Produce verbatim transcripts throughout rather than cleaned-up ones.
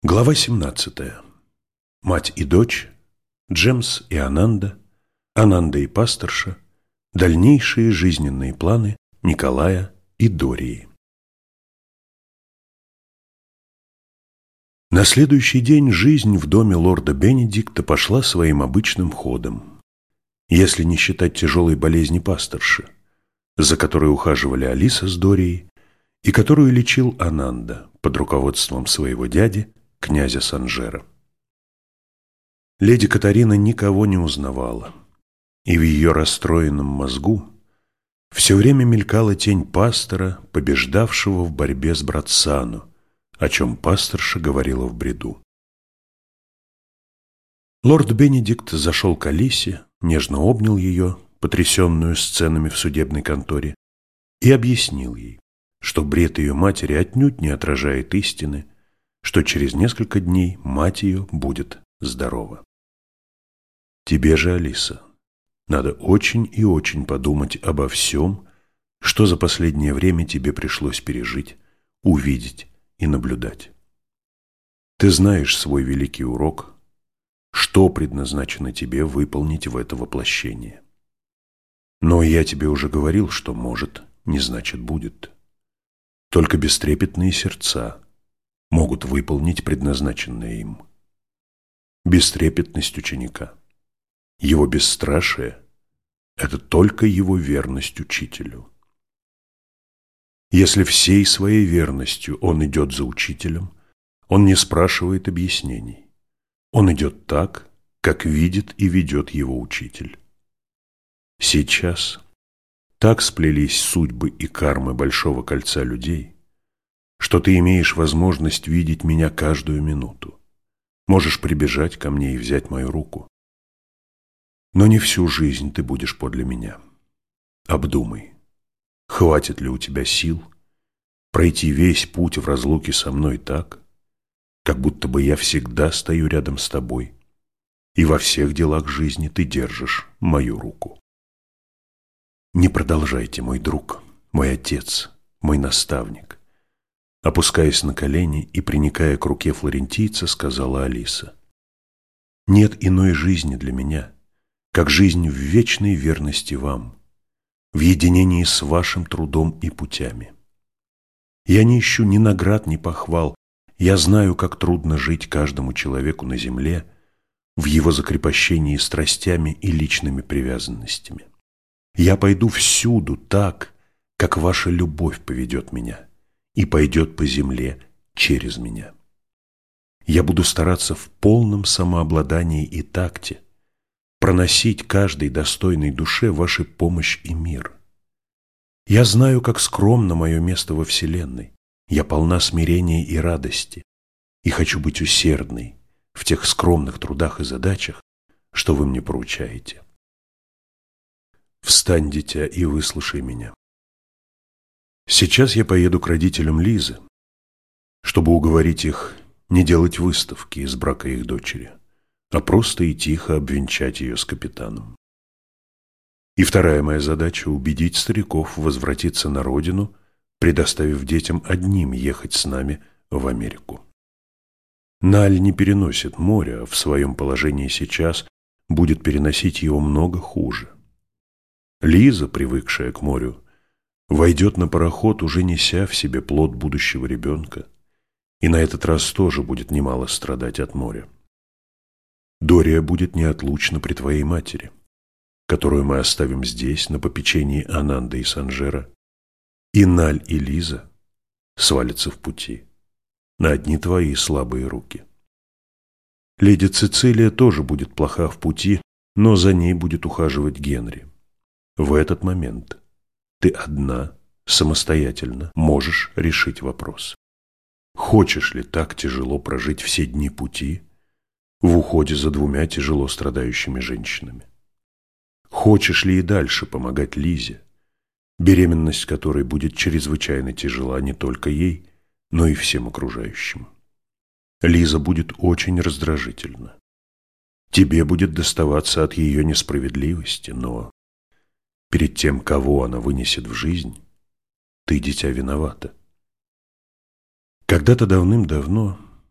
Глава семнадцатая. Мать и дочь, Джемс и Ананда, Ананда и пасторша, дальнейшие жизненные планы Николая и Дории. На следующий день жизнь в доме лорда Бенедикта пошла своим обычным ходом, если не считать тяжелой болезни пасторши, за которой ухаживали Алиса с Дорией и которую лечил Ананда под руководством своего дяди, князя Санжера. Леди Катарина никого не узнавала, и в ее расстроенном мозгу все время мелькала тень пастора, побеждавшего в борьбе с Братсану, о чем пасторша говорила в бреду. Лорд Бенедикт зашел к Алисе, нежно обнял ее, потрясенную сценами в судебной конторе, и объяснил ей, что бред ее матери отнюдь не отражает истины, что через несколько дней мать ее будет здорова. Тебе же, Алиса, надо очень и очень подумать обо всем, что за последнее время тебе пришлось пережить, увидеть и наблюдать. Ты знаешь свой великий урок, что предназначено тебе выполнить в это воплощение. Но я тебе уже говорил, что может, не значит будет. Только бестрепетные сердца могут выполнить предназначенное им. Бестрепетность ученика, его бесстрашие – это только его верность учителю. Если всей своей верностью он идет за учителем, он не спрашивает объяснений. Он идет так, как видит и ведет его учитель. Сейчас так сплелись судьбы и кармы Большого кольца людей, что ты имеешь возможность видеть меня каждую минуту. Можешь прибежать ко мне и взять мою руку. Но не всю жизнь ты будешь подле меня. Обдумай, хватит ли у тебя сил пройти весь путь в разлуке со мной так, как будто бы я всегда стою рядом с тобой, и во всех делах жизни ты держишь мою руку. Не продолжайте, мой друг, мой отец, мой наставник. Опускаясь на колени и приникая к руке флорентийца, сказала Алиса: «Нет иной жизни для меня, как жизнь в вечной верности вам, в единении с вашим трудом и путями. Я не ищу ни наград, ни похвал. Я знаю, как трудно жить каждому человеку на земле в его закрепощении страстями и личными привязанностями. Я пойду всюду так, как ваша любовь поведет меня, и пойдет по земле через меня. Я буду стараться в полном самообладании и такте проносить каждой достойной душе вашу помощь и мир. Я знаю, как скромно мое место во Вселенной. Я полна смирения и радости, и хочу быть усердной в тех скромных трудах и задачах, что вы мне поручаете. Встань, дитя, и выслушай меня. Сейчас я поеду к родителям Лизы, чтобы уговорить их не делать выставки из брака их дочери, а просто и тихо обвенчать ее с капитаном. И вторая моя задача – убедить стариков возвратиться на родину, предоставив детям одним ехать с нами в Америку. Наль не переносит моря, а в своем положении сейчас будет переносить его много хуже. Лиза, привыкшая к морю, войдет на пароход, уже неся в себе плод будущего ребенка, и на этот раз тоже будет немало страдать от моря. Дория будет неотлучна при твоей матери, которую мы оставим здесь, на попечении Ананды и Санжера, и Наль и Лиза свалятся в пути на одни твои слабые руки. Леди Цицилия тоже будет плоха в пути, но за ней будет ухаживать Генри. В этот момент ты одна, самостоятельно можешь решить вопрос. Хочешь ли так тяжело прожить все дни пути в уходе за двумя тяжело страдающими женщинами? Хочешь ли и дальше помогать Лизе, беременность которой будет чрезвычайно тяжела не только ей, но и всем окружающим? Лиза будет очень раздражительна. Тебе будет доставаться от ее несправедливости, но перед тем, кого она вынесет в жизнь, ты, дитя, виновата. Когда-то давным-давно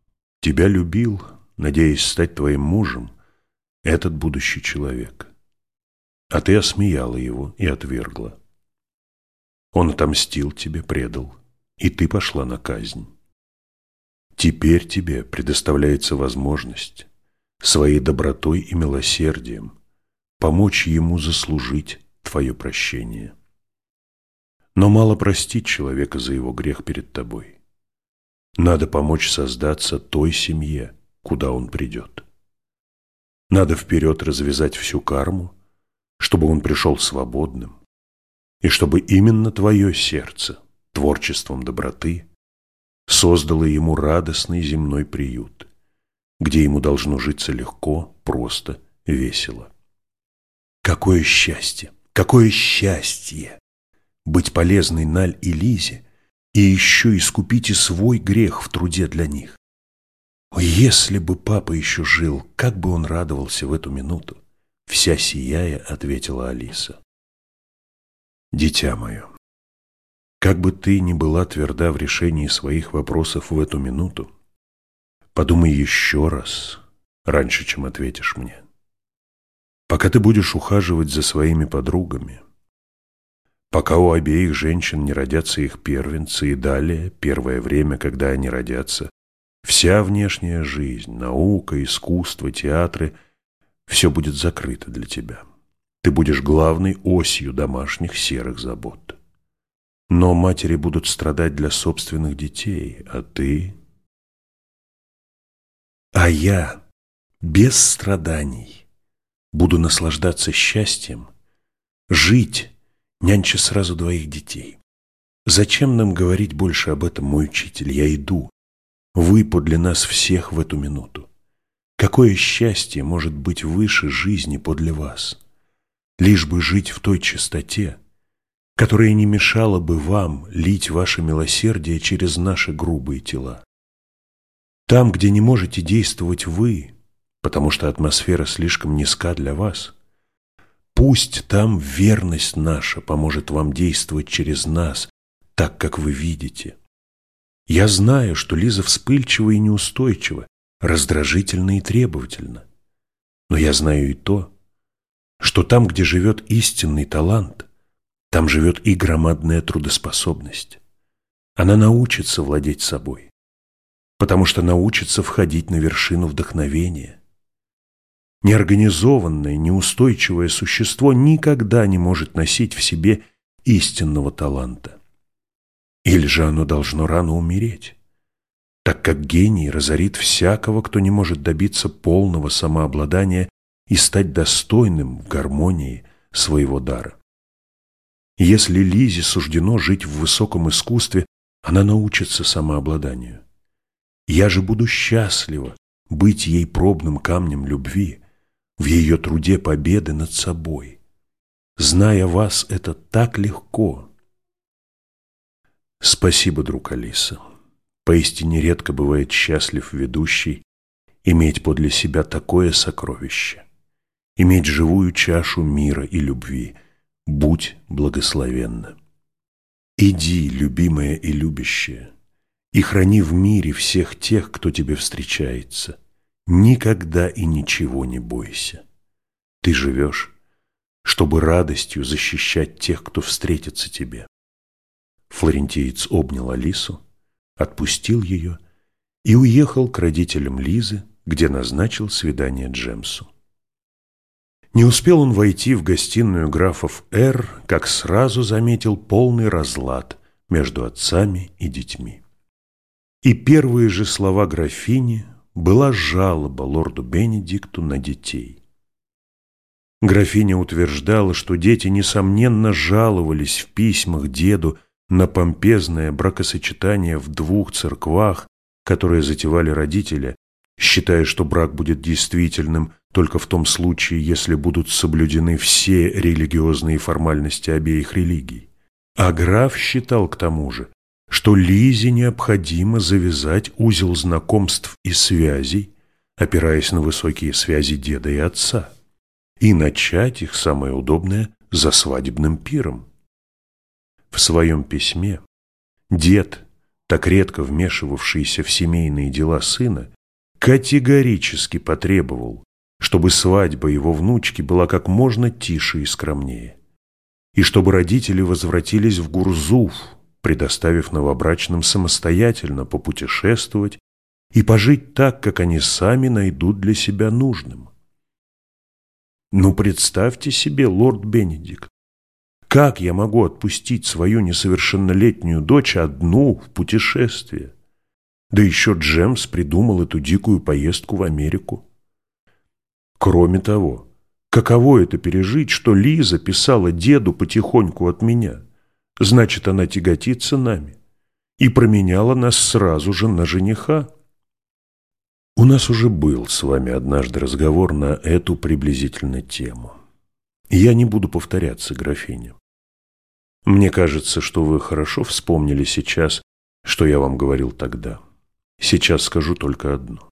Тебя любил, надеясь стать твоим мужем, этот будущий человек. А ты осмеяла его и отвергла. Он отомстил тебе, предал, и ты пошла на казнь. Теперь тебе предоставляется возможность своей добротой и милосердием помочь ему заслужить твое прощение. Но мало простить человека за его грех перед тобой. Надо помочь создаться той семье, куда он придет. Надо вперед развязать всю карму, чтобы он пришел свободным, и чтобы именно твое сердце, творчеством доброты, создало ему радостный земной приют, где ему должно житься легко, просто, весело. Какое счастье! Какое счастье! Быть полезной Наль и Лизе, и еще искупить и свой грех в труде для них. О, если бы папа еще жил, как бы он радовался в эту минуту! Вся сияя, ответила Алиса. Дитя мое, как бы ты ни была тверда в решении своих вопросов в эту минуту, подумай еще раз, раньше, чем ответишь мне. Пока ты будешь ухаживать за своими подругами, пока у обеих женщин не родятся их первенцы, и далее, первое время, когда они родятся, вся внешняя жизнь, наука, искусство, театры – все будет закрыто для тебя. Ты будешь главной осью домашних серых забот. Но матери будут страдать для собственных детей, а ты… А я без страданий буду наслаждаться счастьем, жить, нянча сразу двоих детей. Зачем нам говорить больше об этом, мой учитель? Я иду. Вы подле нас всех в эту минуту. Какое счастье может быть выше жизни подле вас? Лишь бы жить в той чистоте, которая не мешала бы вам лить ваше милосердие через наши грубые тела. Там, где не можете действовать вы, потому что атмосфера слишком низка для вас, пусть там верность наша поможет вам действовать через нас, так, как вы видите. Я знаю, что Лиза вспыльчива и неустойчива, раздражительна и требовательна. Но я знаю и то, что там, где живет истинный талант, там живет и громадная трудоспособность. Она научится владеть собой, потому что научится входить на вершину вдохновения. Неорганизованное, неустойчивое существо никогда не может носить в себе истинного таланта. Или же оно должно рано умереть, так как гений разорит всякого, кто не может добиться полного самообладания и стать достойным в гармонии своего дара. Если Лизе суждено жить в высоком искусстве, она научится самообладанию. Я же буду счастлива быть ей пробным камнем любви в ее труде победы над собой. Зная вас, это так легко. Спасибо, друг Алиса. Поистине редко бывает счастлив ведущий иметь подле себя такое сокровище, иметь живую чашу мира и любви. Будь благословенна. Иди, любимая и любящая, и храни в мире всех тех, кто тебе встречается. Никогда и ничего не бойся. Ты живешь, чтобы радостью защищать тех, кто встретится тебе. Флорентиец обнял Алису, отпустил ее и уехал к родителям Лизы, где назначил свидание Джемсу. Не успел он войти в гостиную графов Р, как сразу заметил полный разлад между отцами и детьми. И первые же слова графини была жалоба лорду Бенедикту на детей. Графиня утверждала, что дети, несомненно, жаловались в письмах деду на помпезное бракосочетание в двух церквах, которые затевали родители, считая, что брак будет действительным только в том случае, если будут соблюдены все религиозные формальности обеих религий. А граф считал к тому же, что Лизе необходимо завязать узел знакомств и связей, опираясь на высокие связи деда и отца, и начать их, самое удобное, за свадебным пиром. В своем письме дед, так редко вмешивавшийся в семейные дела сына, категорически потребовал, чтобы свадьба его внучки была как можно тише и скромнее, и чтобы родители возвратились в Гурзуф, предоставив новобрачным самостоятельно попутешествовать и пожить так, как они сами найдут для себя нужным. Ну, представьте себе, лорд Бенедикт, как я могу отпустить свою несовершеннолетнюю дочь одну в путешествие? Да еще Джемс придумал эту дикую поездку в Америку. Кроме того, каково это пережить, что Лиза писала деду потихоньку от меня? Значит, она тяготится нами и променяла нас сразу же на жениха. У нас уже был с вами однажды разговор на эту приблизительно тему. Я не буду повторяться, графиня. Мне кажется, что вы хорошо вспомнили сейчас, что я вам говорил тогда. Сейчас скажу только одно.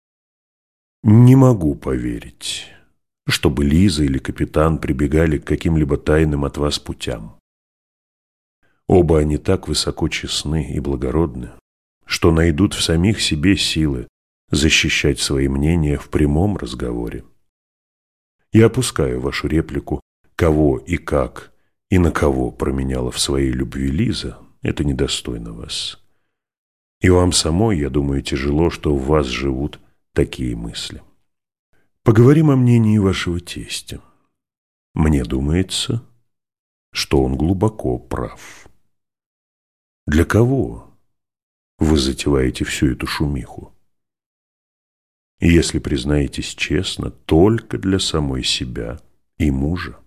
Не могу поверить, чтобы Лиза или капитан прибегали к каким-либо тайным от вас путям. Оба они так высоко честны и благородны, что найдут в самих себе силы защищать свои мнения в прямом разговоре. Я опускаю вашу реплику «кого и как и на кого променяла в своей любви Лиза» – это недостойно вас. И вам самой, я думаю, тяжело, что в вас живут такие мысли. Поговорим о мнении вашего тестя. Мне думается, что он глубоко прав. Для кого вы затеваете всю эту шумиху? И если признаетесь честно, только для самой себя и мужа.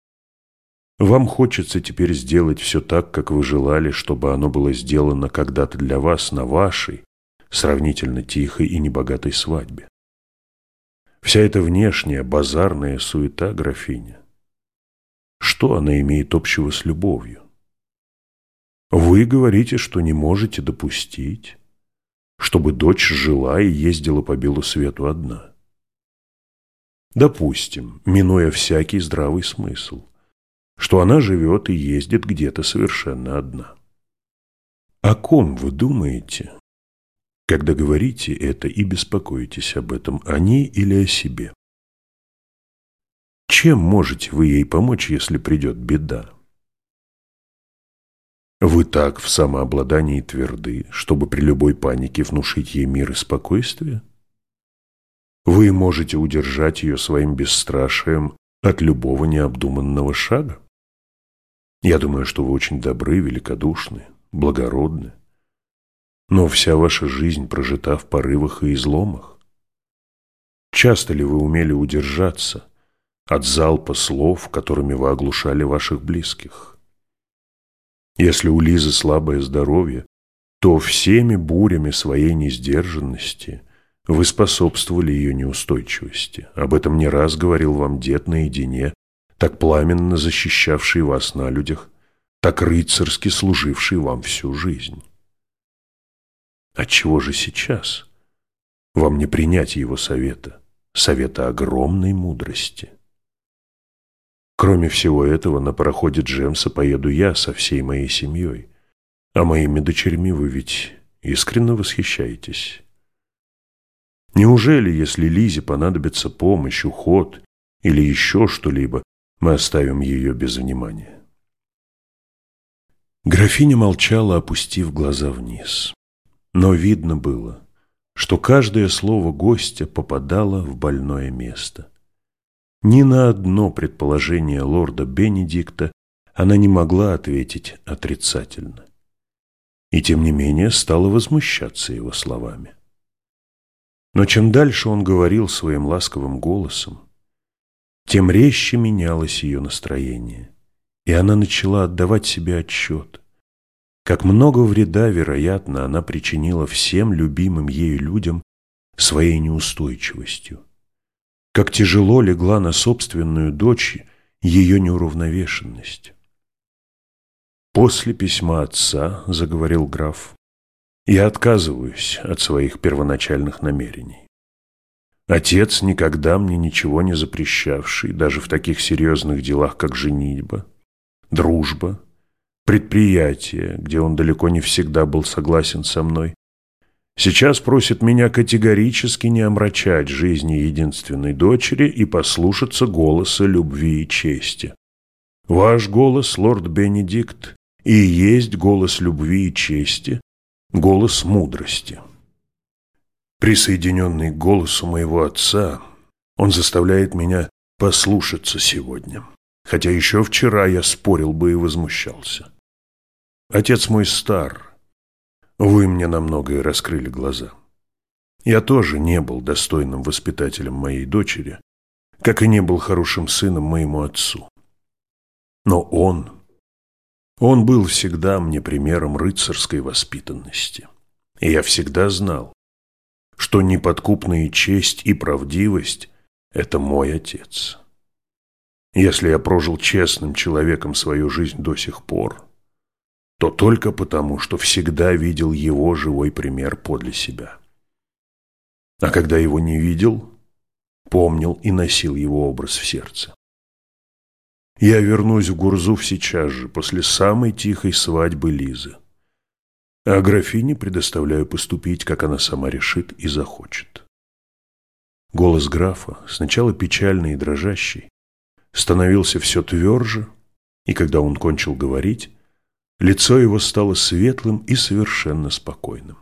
Вам хочется теперь сделать все так, как вы желали, чтобы оно было сделано когда-то для вас на вашей, сравнительно тихой и небогатой свадьбе. Вся эта внешняя базарная суета, графиня, что она имеет общего с любовью? Вы говорите, что не можете допустить, чтобы дочь жила и ездила по белу свету одна. Допустим, минуя всякий здравый смысл, что она живет и ездит где-то совершенно одна. О ком вы думаете, когда говорите это и беспокоитесь об этом, о ней или о себе? Чем можете вы ей помочь, если придет беда? Вы так в самообладании тверды, чтобы при любой панике внушить ей мир и спокойствие? Вы можете удержать ее своим бесстрашием от любого необдуманного шага? Я думаю, что вы очень добры, великодушны, благородны. Но вся ваша жизнь прожита в порывах и изломах. Часто ли вы умели удержаться от залпа слов, которыми вы оглушали ваших близких? Если у Лизы слабое здоровье, то всеми бурями своей несдержанности вы способствовали ее неустойчивости. Об этом не раз говорил вам дед наедине, так пламенно защищавший вас на людях, так рыцарски служивший вам всю жизнь. Отчего же сейчас вам не принять его совета, совета огромной мудрости? Кроме всего этого, на пароходе Джемса поеду я со всей моей семьей, а моими дочерьми вы ведь искренне восхищаетесь. Неужели, если Лизе понадобится помощь, уход или еще что-либо, мы оставим ее без внимания? Графиня молчала, опустив глаза вниз. Но видно было, что каждое слово гостя попадало в больное место. Ни на одно предположение лорда Бенедикта она не могла ответить отрицательно. И тем не менее стала возмущаться его словами. Но чем дальше он говорил своим ласковым голосом, тем резче менялось ее настроение, и она начала отдавать себе отчет, как много вреда, вероятно, она причинила всем любимым ею людям своей неустойчивостью, как тяжело легла на собственную дочь ее неуравновешенность. «После письма отца, — заговорил граф, — я отказываюсь от своих первоначальных намерений. Отец, никогда мне ничего не запрещавший, даже в таких серьезных делах, как женитьба, дружба, предприятие, где он далеко не всегда был согласен со мной, сейчас просит меня категорически не омрачать жизни единственной дочери и послушаться голоса любви и чести. Ваш голос, лорд Бенедикт, и есть голос любви и чести, голос мудрости. Присоединенный к голосу моего отца, он заставляет меня послушаться сегодня, хотя еще вчера я спорил бы и возмущался. Отец мой стар, вы мне на многое раскрыли глаза. Я тоже не был достойным воспитателем моей дочери, как и не был хорошим сыном моему отцу. Но он, он был всегда мне примером рыцарской воспитанности. И я всегда знал, что неподкупная честь и правдивость – это мой отец. Если я прожил честным человеком свою жизнь до сих пор, то только потому, что всегда видел его живой пример подле себя. А когда его не видел, помнил и носил его образ в сердце. Я вернусь в Гурзуф сейчас же, после самой тихой свадьбы Лизы. А графине предоставляю поступить, как она сама решит и захочет. Голос графа, сначала печальный и дрожащий, становился все тверже, и когда он кончил говорить, лицо его стало светлым и совершенно спокойным.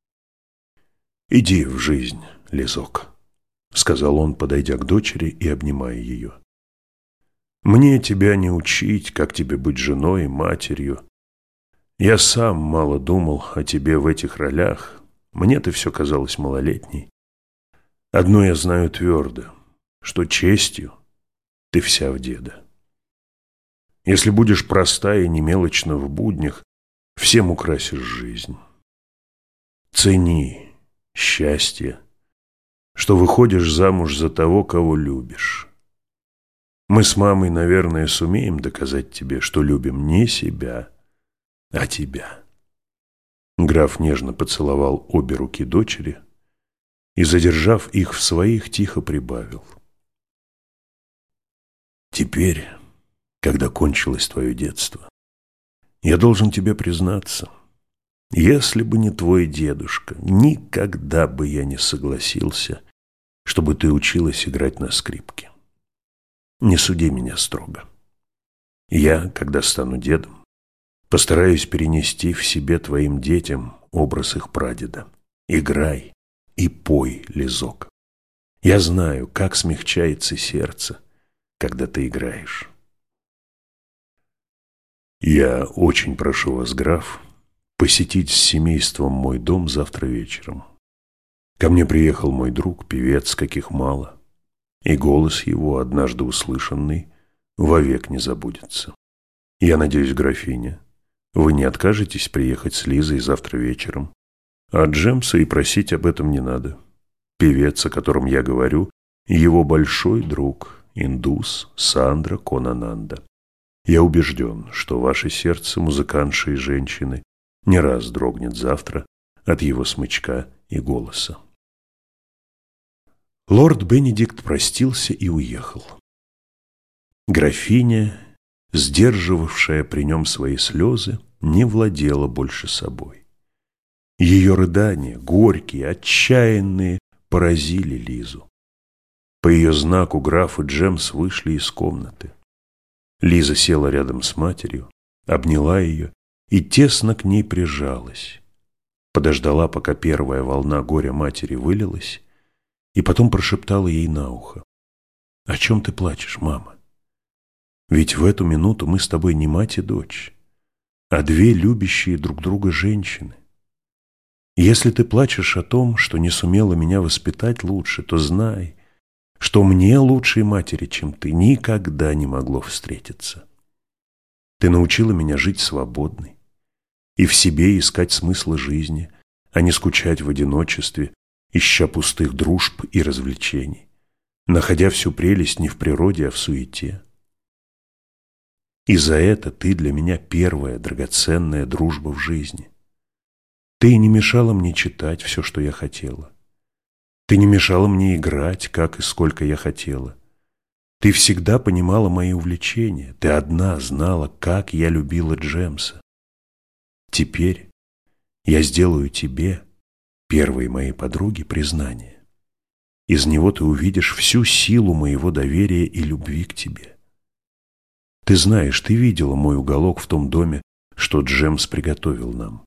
«Иди в жизнь, Лизок», — сказал он, подойдя к дочери и обнимая ее. «Мне тебя не учить, как тебе быть женой и матерью. Я сам мало думал о тебе в этих ролях, мне ты все казалось малолетней. Одно я знаю твердо, что честью ты вся в деда. Если будешь проста и немелочна в буднях, всем украсишь жизнь. Цени счастье, что выходишь замуж за того, кого любишь. Мы с мамой, наверное, сумеем доказать тебе, что любим не себя, а тебя». Граф нежно поцеловал обе руки дочери и, задержав их в своих, тихо прибавил: «Теперь, когда кончилось твое детство, я должен тебе признаться, если бы не твой дедушка, никогда бы я не согласился, чтобы ты училась играть на скрипке. Не суди меня строго. Я, когда стану дедом, постараюсь перенести в себе твоим детям образ их прадеда. Играй и пой, Лизок. Я знаю, как смягчается сердце, когда ты играешь». «Я очень прошу вас, граф, посетить с семейством мой дом завтра вечером. Ко мне приехал мой друг, певец, каких мало, и голос его, однажды услышанный, вовек не забудется. Я надеюсь, графиня, вы не откажетесь приехать с Лизой завтра вечером, а Джемса и просить об этом не надо. Певец, о котором я говорю, его большой друг, индус Сандра Конананда. Я убежден, что ваше сердце, музыкантши и женщины, не раз дрогнет завтра от его смычка и голоса». Лорд Бенедикт простился и уехал. Графиня, сдерживавшая при нем свои слезы, не владела больше собой. Ее рыдания, горькие, отчаянные, поразили Лизу. По ее знаку граф и Джемс вышли из комнаты. Лиза села рядом с матерью, обняла ее и тесно к ней прижалась. Подождала, пока первая волна горя матери вылилась, и потом прошептала ей на ухо: «О чем ты плачешь, мама? Ведь в эту минуту мы с тобой не мать и дочь, а две любящие друг друга женщины. Если ты плачешь о том, что не сумела меня воспитать лучше, то знай, что мне лучшей матери, чем ты, никогда не могло встретиться. Ты научила меня жить свободной и в себе искать смысл жизни, а не скучать в одиночестве, ища пустых дружб и развлечений, находя всю прелесть не в природе, а в суете. И за это ты для меня первая драгоценная дружба в жизни. Ты не мешала мне читать все, что я хотела. Ты не мешала мне играть, как и сколько я хотела. Ты всегда понимала мои увлечения. Ты одна знала, как я любила Джемса. Теперь я сделаю тебе первой моей подруги, признание. Из него ты увидишь всю силу моего доверия и любви к тебе. Ты знаешь, ты видела мой уголок в том доме, что Джемс приготовил нам.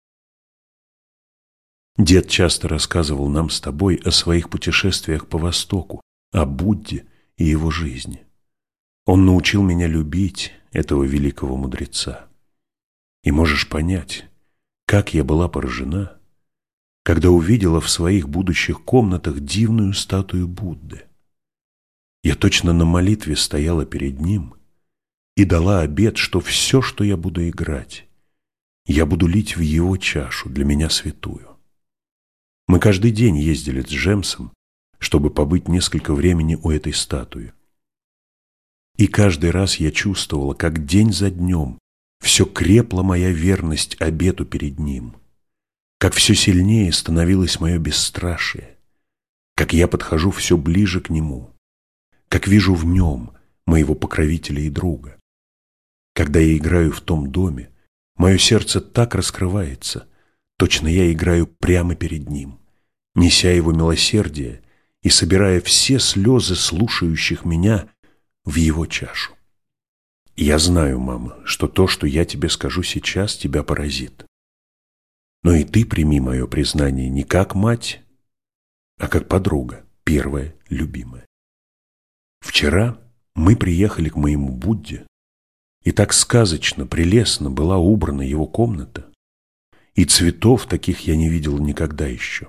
Дед часто рассказывал нам с тобой о своих путешествиях по Востоку, о Будде и его жизни. Он научил меня любить этого великого мудреца. И можешь понять, как я была поражена, когда увидела в своих будущих комнатах дивную статую Будды. Я точно на молитве стояла перед ним и дала обет, что все, что я буду играть, я буду лить в его чашу, для меня святую. Мы каждый день ездили с Джемсом, чтобы побыть несколько времени у этой статуи. И каждый раз я чувствовала, как день за днем все крепла моя верность обету перед ним, как все сильнее становилось мое бесстрашие, как я подхожу все ближе к нему, как вижу в нем моего покровителя и друга. Когда я играю в том доме, мое сердце так раскрывается, точно я играю прямо перед ним, неся его милосердие и собирая все слезы слушающих меня в его чашу. Я знаю, мама, что то, что я тебе скажу сейчас, тебя поразит. Но и ты прими мое признание не как мать, а как подруга, первая, любимая. Вчера мы приехали к моему Будде, и так сказочно, прелестно была убрана его комната, и цветов таких я не видел никогда еще.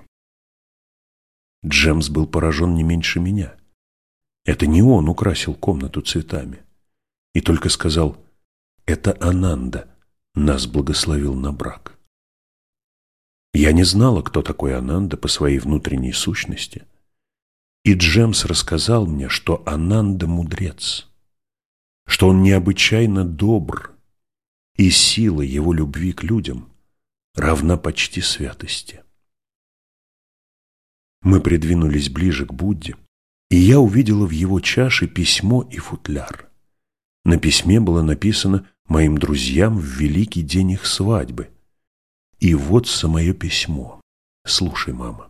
Джемс был поражен не меньше меня. Это не он украсил комнату цветами. И только сказал: «Это Ананда нас благословил на брак». Я не знала, кто такой Ананда по своей внутренней сущности. И Джемс рассказал мне, что Ананда – мудрец, что он необычайно добр, и сила его любви к людям равна почти святости. Мы придвинулись ближе к Будде, и я увидела в его чаше письмо и футляр. На письме было написано моим друзьям в великий день их свадьбы. И вот самое письмо. Слушай, мама.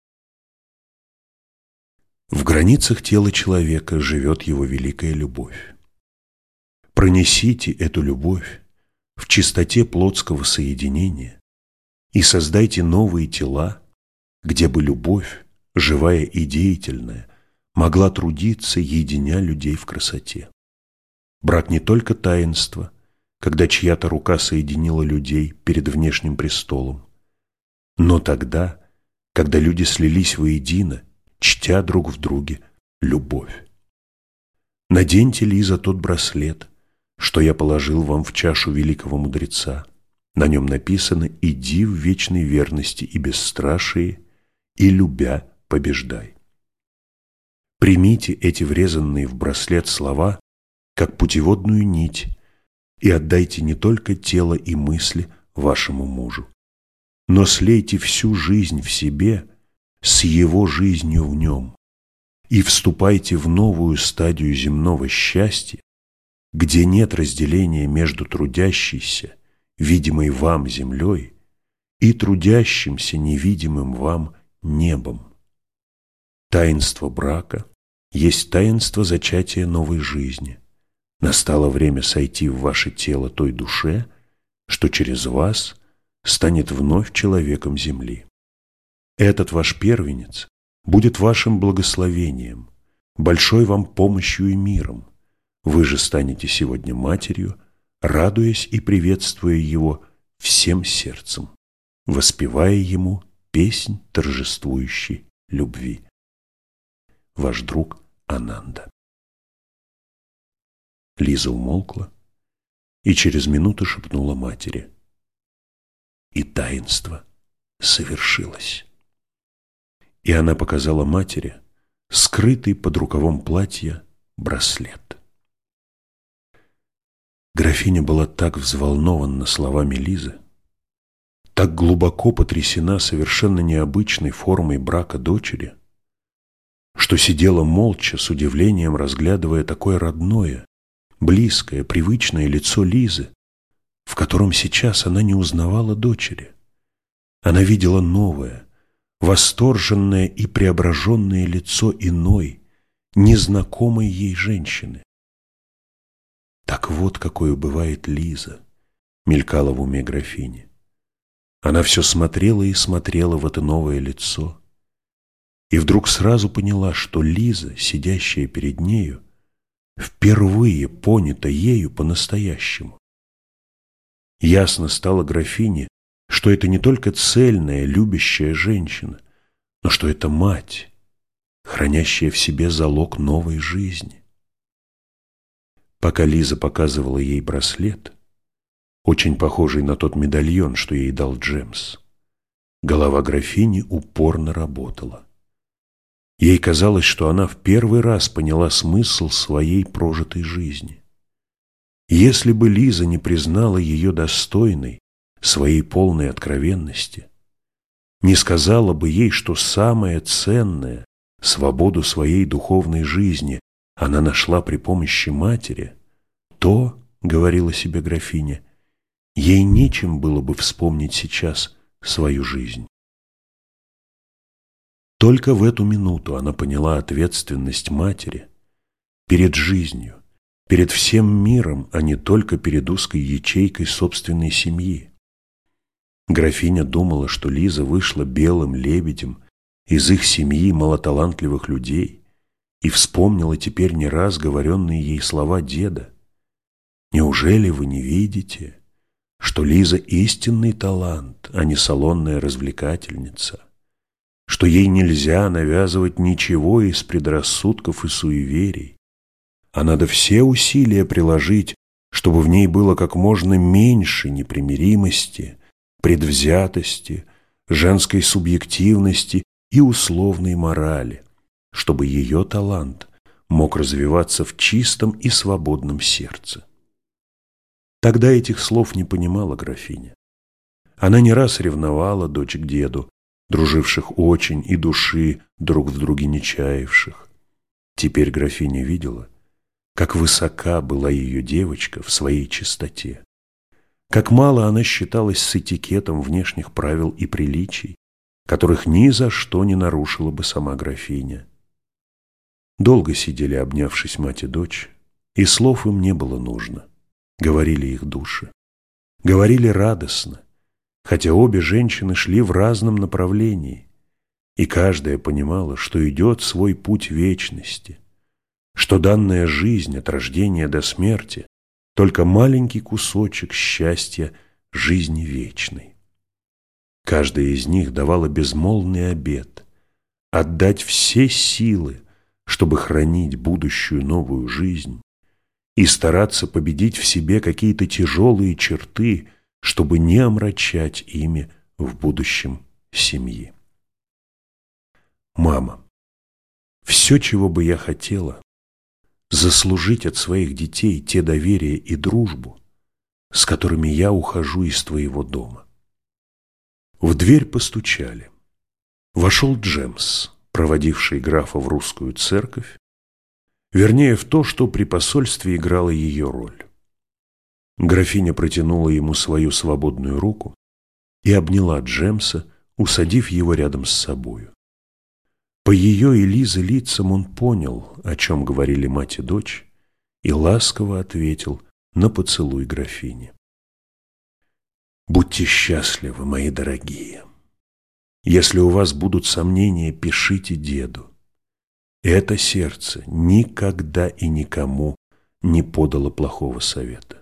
В границах тела человека живет его великая любовь. Пронесите эту любовь в чистоте плотского соединения и создайте новые тела, где бы любовь, живая и деятельная, могла трудиться, единя людей в красоте. Брак не только таинство, когда чья-то рука соединила людей перед внешним престолом, но тогда, когда люди слились воедино, чтя друг в друге любовь. Наденьте, Лиза, тот браслет, что я положил вам в чашу великого мудреца. На нем написано: «Иди в вечной верности и бесстрашии, и, любя, побеждай». Примите эти врезанные в браслет слова как путеводную нить и отдайте не только тело и мысли вашему мужу, но слейте всю жизнь в себе с его жизнью в нем и вступайте в новую стадию земного счастья, где нет разделения между трудящейся, видимой вам землей, и трудящимся, невидимым вам небом. Таинство брака есть таинство зачатия новой жизни. Настало время сойти в ваше тело той душе, что через вас станет вновь человеком земли. Этот ваш первенец будет вашим благословением, большой вам помощью и миром. Вы же станете сегодня матерью, радуясь и приветствуя его всем сердцем, воспевая ему песнь торжествующей любви. Ваш друг Ананда. Лиза умолкла и через минуту шепнула матери: и таинство совершилось. И она показала матери скрытый под рукавом платья браслет. Графиня была так взволнована словами Лизы, так глубоко потрясена совершенно необычной формой брака дочери, что сидела молча, с удивлением разглядывая такое родное, близкое, привычное лицо Лизы, в котором сейчас она не узнавала дочери. Она видела новое, восторженное и преображенное лицо иной, незнакомой ей женщины. Так вот, какой бывает Лиза, мелькала в уме графини. Она все смотрела и смотрела в это новое лицо, и вдруг сразу поняла, что Лиза, сидящая перед нею, впервые понята ею по-настоящему. Ясно стало графине, что это не только цельная, любящая женщина, но что это мать, хранящая в себе залог новой жизни. Пока Лиза показывала ей браслет, очень похожий на тот медальон, что ей дал Джемс, голова графини упорно работала. Ей казалось, что она в первый раз поняла смысл своей прожитой жизни. Если бы Лиза не признала ее достойной своей полной откровенности, не сказала бы ей, что самое ценное, свободу своей духовной жизни, она нашла при помощи матери, то, говорила себе графиня, ей нечем было бы вспомнить сейчас свою жизнь. Только в эту минуту она поняла ответственность матери перед жизнью, перед всем миром, а не только перед узкой ячейкой собственной семьи. Графиня думала, что Лиза вышла белым лебедем из их семьи малоталантливых людей и вспомнила теперь не раз говоренные ей слова деда. «Неужели вы не видите, что Лиза истинный талант, а не салонная развлекательница? Что ей нельзя навязывать ничего из предрассудков и суеверий, а надо все усилия приложить, чтобы в ней было как можно меньше непримиримости, предвзятости, женской субъективности и условной морали, чтобы ее талант мог развиваться в чистом и свободном сердце». Тогда этих слов не понимала графиня. Она не раз ревновала дочь к деду, друживших очень и души друг в друге не чаявших. Теперь графиня видела, как высока была ее девочка в своей чистоте, как мало она считалась с этикетом внешних правил и приличий, которых ни за что не нарушила бы сама графиня. Долго сидели, обнявшись мать и дочь, и слов им не было нужно. Говорили их души. Говорили радостно, хотя обе женщины шли в разном направлении, и каждая понимала, что идет свой путь вечности, что данная жизнь от рождения до смерти только маленький кусочек счастья жизни вечной. Каждая из них давала безмолвный обет отдать все силы, чтобы хранить будущую новую жизнь и стараться победить в себе какие-то тяжелые черты, чтобы не омрачать ими в будущем семьи. Мама, все, чего бы я хотела, заслужить от своих детей те доверие и дружбу, с которыми я ухожу из твоего дома. В дверь постучали. Вошел Джемс, проводивший графа в русскую церковь, вернее, в то, что при посольстве играла ее роль. Графиня протянула ему свою свободную руку и обняла Джемса, усадив его рядом с собою. По ее и Лизы лицам он понял, о чем говорили мать и дочь, и ласково ответил на поцелуй графини. «Будьте счастливы, мои дорогие. Если у вас будут сомнения, пишите деду. Это сердце никогда и никому не подало плохого совета».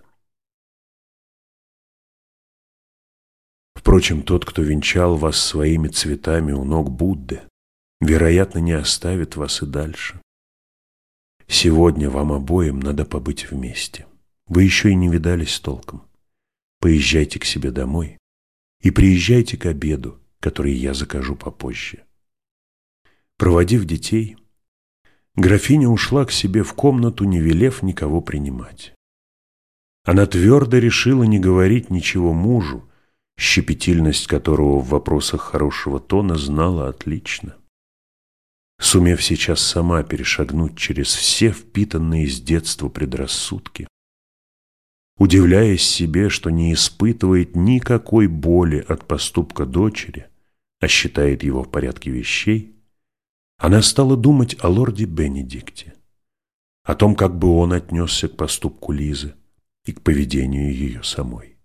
Впрочем, тот, кто венчал вас своими цветами у ног Будды, вероятно, не оставит вас и дальше. Сегодня вам обоим надо побыть вместе. Вы еще и не видались толком. Поезжайте к себе домой и приезжайте к обеду, который я закажу попозже. Проводив детей, графиня ушла к себе в комнату, не велев никого принимать. Она твердо решила не говорить ничего мужу, щепетильность которого в вопросах хорошего тона знала отлично. Сумев сейчас сама перешагнуть через все впитанные с детства предрассудки, удивляясь себе, что не испытывает никакой боли от поступка дочери, а считает его в порядке вещей, она стала думать о лорде Бенедикте, о том, как бы он отнесся к поступку Лизы и к поведению ее самой.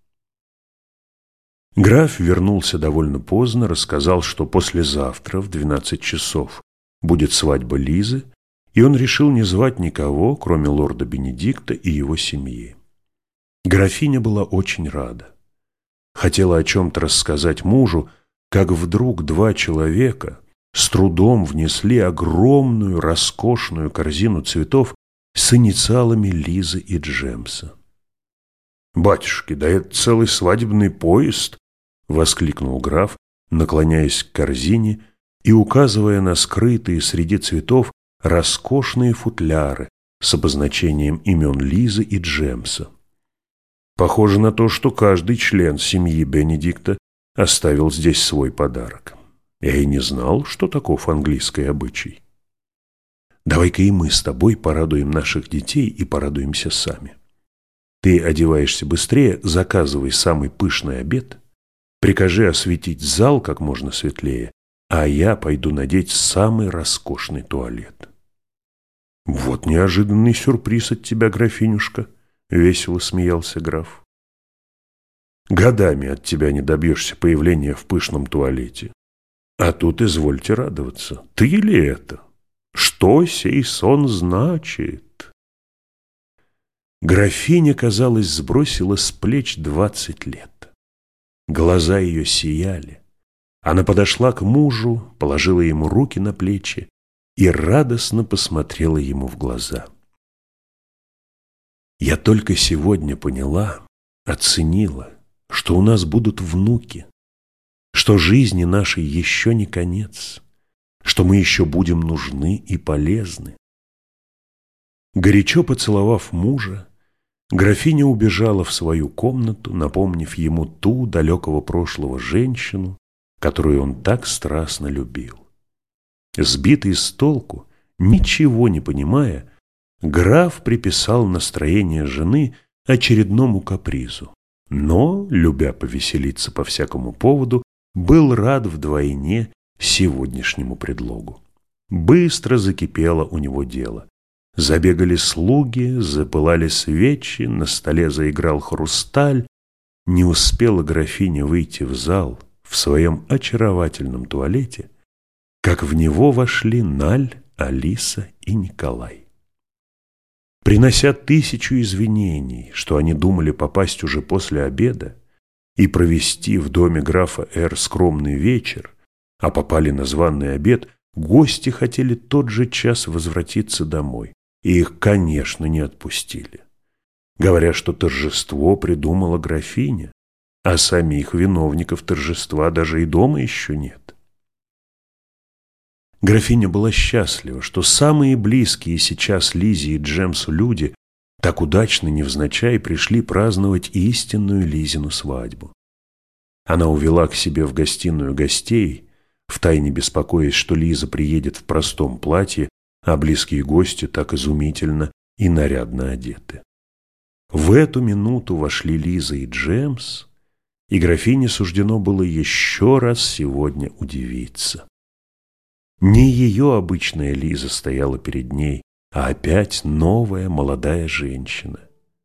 Граф вернулся довольно поздно, рассказал, что послезавтра в двенадцать часов будет свадьба Лизы, и он решил не звать никого, кроме лорда Бенедикта и его семьи. Графиня была очень рада. Хотела о чем-то рассказать мужу, как вдруг два человека с трудом внесли огромную роскошную корзину цветов с инициалами Лизы и Джемса. «Батюшки, да это целый свадебный поезд!» — воскликнул граф, наклоняясь к корзине и указывая на скрытые среди цветов роскошные футляры с обозначением имен Лизы и Джемса. Похоже на то, что каждый член семьи Бенедикта оставил здесь свой подарок. Я и не знал, что таков английский обычай. Давай-ка и мы с тобой порадуем наших детей и порадуемся сами. Ты одеваешься быстрее, заказывай самый пышный обед, прикажи осветить зал как можно светлее, а я пойду надеть самый роскошный туалет. Вот неожиданный сюрприз от тебя, графинюшка, — весело смеялся граф. Годами от тебя не добьешься появления в пышном туалете. А тут извольте радоваться. Ты ли это? Что сей сон значит? Графиня, казалось, сбросила с плеч двадцать лет. Глаза ее сияли. Она подошла к мужу, положила ему руки на плечи и радостно посмотрела ему в глаза. Я только сегодня поняла, оценила, что у нас будут внуки, что жизни нашей еще не конец, что мы еще будем нужны и полезны. Горячо поцеловав мужа, графиня убежала в свою комнату, напомнив ему ту далекого прошлого женщину, которую он так страстно любил. Сбитый с толку, ничего не понимая, граф приписал настроение жены очередному капризу, но, любя повеселиться по всякому поводу, был рад вдвойне сегодняшнему предлогу. Быстро закипело у него дело. Забегали слуги, запылали свечи, на столе заиграл хрусталь. Не успела графиня выйти в зал в своем очаровательном туалете, как в него вошли Наль, Алиса и Николай. Принося тысячу извинений, что они думали попасть уже после обеда и провести в доме графа Р. скромный вечер, а попали на званый обед, гости хотели тот же час возвратиться домой, и их, конечно, не отпустили, говоря, что торжество придумала графиня, а самих виновников торжества даже и дома еще нет. Графиня была счастлива, что самые близкие сейчас Лизе и Джемсу люди так удачно невзначай пришли праздновать истинную Лизину свадьбу. Она увела к себе в гостиную гостей, втайне беспокоясь, что Лиза приедет в простом платье, а близкие гости так изумительно и нарядно одеты. В эту минуту вошли Лиза и Джемс, и графине суждено было еще раз сегодня удивиться. Не ее обычная Лиза стояла перед ней, а опять новая молодая женщина.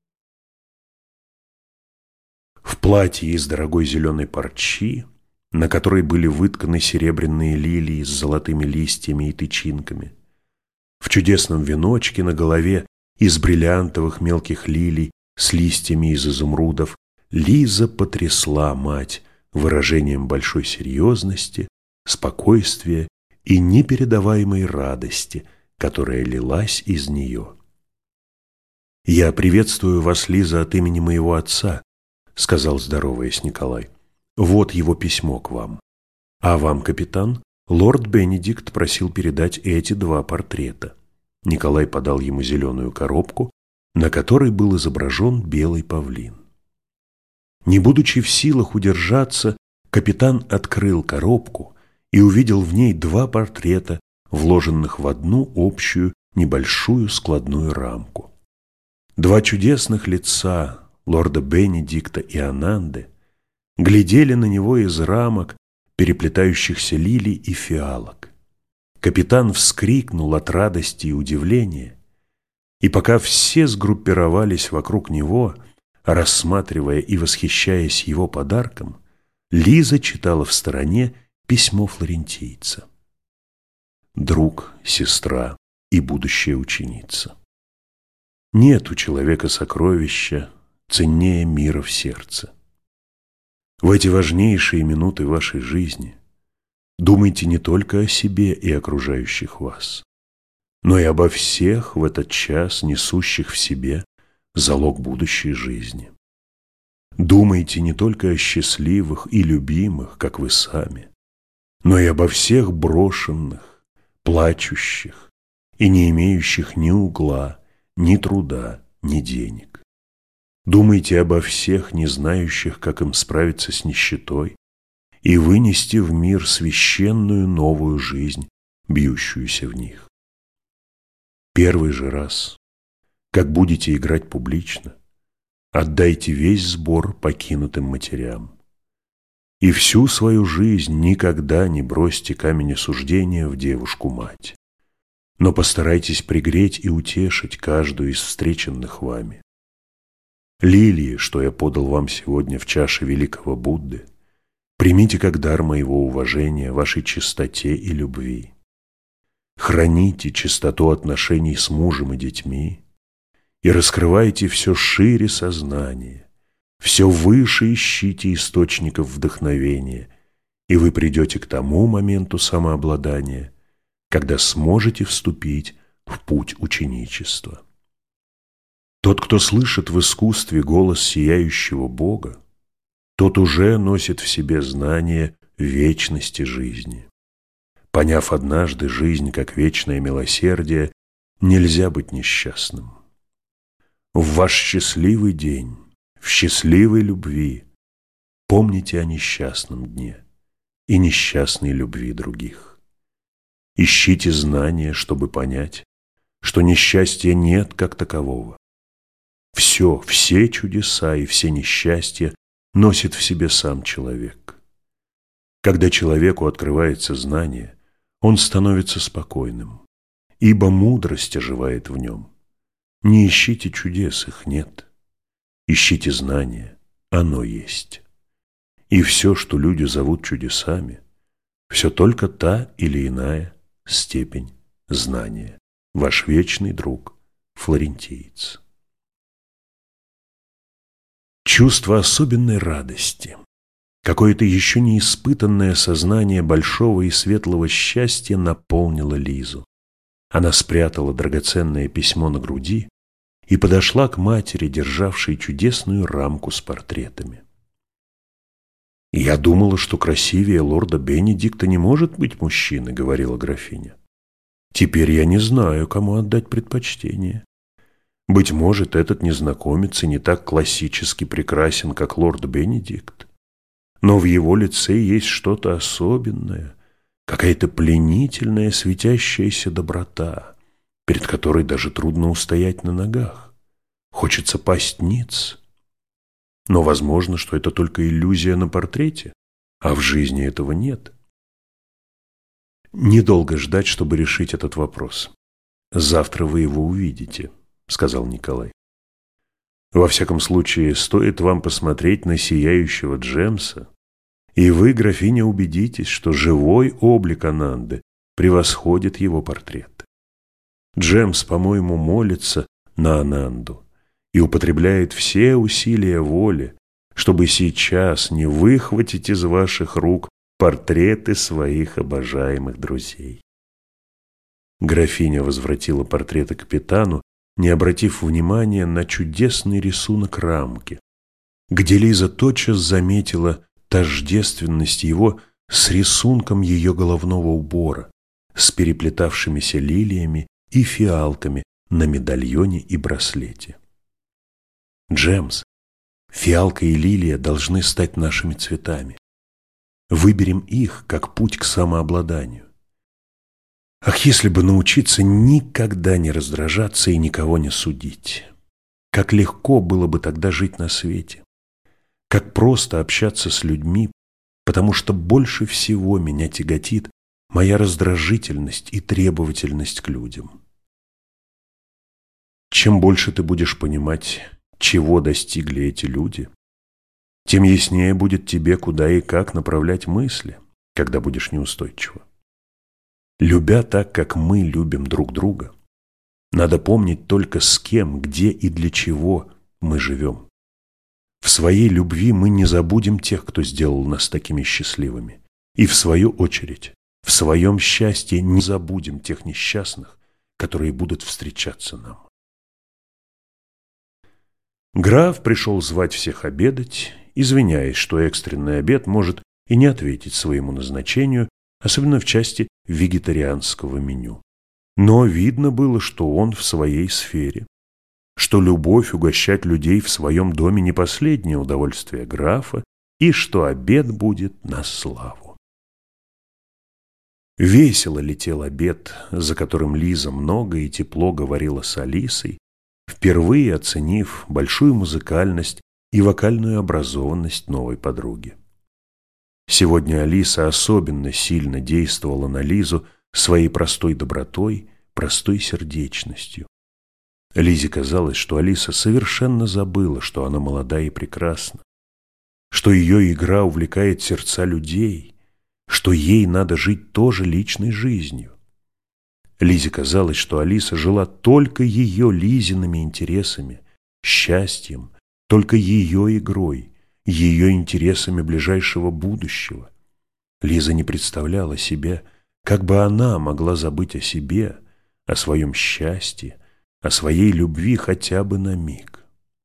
В платье из дорогой зеленой парчи, на которой были вытканы серебряные лилии с золотыми листьями и тычинками, в чудесном веночке на голове из бриллиантовых мелких лилий с листьями из изумрудов, Лиза потрясла мать выражением большой серьезности, спокойствия и непередаваемой радости, которая лилась из нее. «Я приветствую вас, Лиза, от имени моего отца», — сказал, здороваясь Николай. «Вот его письмо к вам. А вам, капитан, лорд Бенедикт просил передать эти два портрета». Николай подал ему зеленую коробку, на которой был изображен белый павлин. Не будучи в силах удержаться, капитан открыл коробку и увидел в ней два портрета, вложенных в одну общую небольшую складную рамку. Два чудесных лица лорда Бенедикта и Ананды глядели на него из рамок переплетающихся лилий и фиалок. Капитан вскрикнул от радости и удивления, и пока все сгруппировались вокруг него, рассматривая и восхищаясь его подарком, Лиза читала в стороне письмо флорентийца. Друг, сестра и будущая ученица. Нет у человека сокровища ценнее мира в сердце. В эти важнейшие минуты вашей жизни думайте не только о себе и окружающих вас, но и обо всех в этот час, несущих в себе залог будущей жизни. Думайте не только о счастливых и любимых, как вы сами, но и обо всех брошенных, плачущих и не имеющих ни угла, ни труда, ни денег. Думайте обо всех, не знающих, как им справиться с нищетой и вынести в мир священную новую жизнь, бьющуюся в них. Первый же раз, как будете играть публично, отдайте весь сбор покинутым матерям. И всю свою жизнь никогда не бросьте камень осуждения в девушку-мать, но постарайтесь пригреть и утешить каждую из встреченных вами. Лилии, что я подал вам сегодня в чаше великого Будды, примите как дар моего уважения вашей чистоте и любви. Храните чистоту отношений с мужем и детьми и раскрывайте все шире сознание, все выше ищите источников вдохновения, и вы придете к тому моменту самообладания, когда сможете вступить в путь ученичества. Тот, кто слышит в искусстве голос сияющего Бога, тот уже носит в себе знание вечности жизни. Поняв однажды жизнь как вечное милосердие, нельзя быть несчастным. В ваш счастливый день, в счастливой любви, помните о несчастном дне и несчастной любви других. Ищите знания, чтобы понять, что несчастья нет как такового. Все, все чудеса и все несчастья носит в себе сам человек. Когда человеку открывается знание, он становится спокойным, ибо мудрость оживает в нем. Не ищите чудес, их нет. Ищите знания, оно есть. И все, что люди зовут чудесами, все только та или иная степень знания. Ваш вечный друг, флорентиец. Чувство особенной радости, какое-то еще не испытанное сознание большого и светлого счастья наполнило Лизу. Она спрятала драгоценное письмо на груди и подошла к матери, державшей чудесную рамку с портретами. «Я думала, что красивее лорда Бенедикта не может быть мужчины», — говорила графиня. «Теперь я не знаю, кому отдать предпочтение. Быть может, этот незнакомец и не так классически прекрасен, как лорд Бенедикт, но в его лице есть что-то особенное, какая-то пленительная светящаяся доброта, перед которой даже трудно устоять на ногах. Хочется пасть ниц. Но возможно, что это только иллюзия на портрете, а в жизни этого нет. Недолго ждать, чтобы решить этот вопрос. Завтра вы его увидите», — сказал Николай. «Во всяком случае, стоит вам посмотреть на сияющего Джемса, и вы, графиня, убедитесь, что живой облик Ананды превосходит его портрет. Джемс, по-моему, молится на Ананду и употребляет все усилия воли, чтобы сейчас не выхватить из ваших рук портреты своих обожаемых друзей». Графиня возвратила портреты капитану, не обратив внимания на чудесный рисунок рамки, где Лиза тотчас заметила тождественность его с рисунком ее головного убора, с переплетавшимися лилиями и фиалками на медальоне и браслете. «Джемс, фиалка и лилия должны стать нашими цветами. Выберем их как путь к самообладанию. Ах, если бы научиться никогда не раздражаться и никого не судить! Как легко было бы тогда жить на свете! Как просто общаться с людьми, потому что больше всего меня тяготит моя раздражительность и требовательность к людям. Чем больше ты будешь понимать, чего достигли эти люди, тем яснее будет тебе, куда и как направлять мысли, когда будешь неустойчива. Любя так, как мы любим друг друга, надо помнить только с кем, где и для чего мы живем. В своей любви мы не забудем тех, кто сделал нас такими счастливыми. И в свою очередь, в своем счастье не забудем тех несчастных, которые будут встречаться нам. Граф пришел звать всех обедать, извиняясь, что экстренный обед может и не ответить своему назначению, особенно в части вегетарианского меню. Но видно было, что он в своей сфере, что любовь угощать людей в своем доме не последнее удовольствие графа, и что обед будет на славу. Весело летел обед, за которым Лиза много и тепло говорила с Алисой, впервые оценив большую музыкальность и вокальную образованность новой подруги. Сегодня Алиса особенно сильно действовала на Лизу своей простой добротой, простой сердечностью. Лизе казалось, что Алиса совершенно забыла, что она молода и прекрасна, что ее игра увлекает сердца людей, что ей надо жить тоже личной жизнью. Лизе казалось, что Алиса жила только ее Лизиными интересами, счастьем, только ее игрой, ее интересами ближайшего будущего. Лиза не представляла себе, как бы она могла забыть о себе, о своем счастье, о своей любви хотя бы на миг.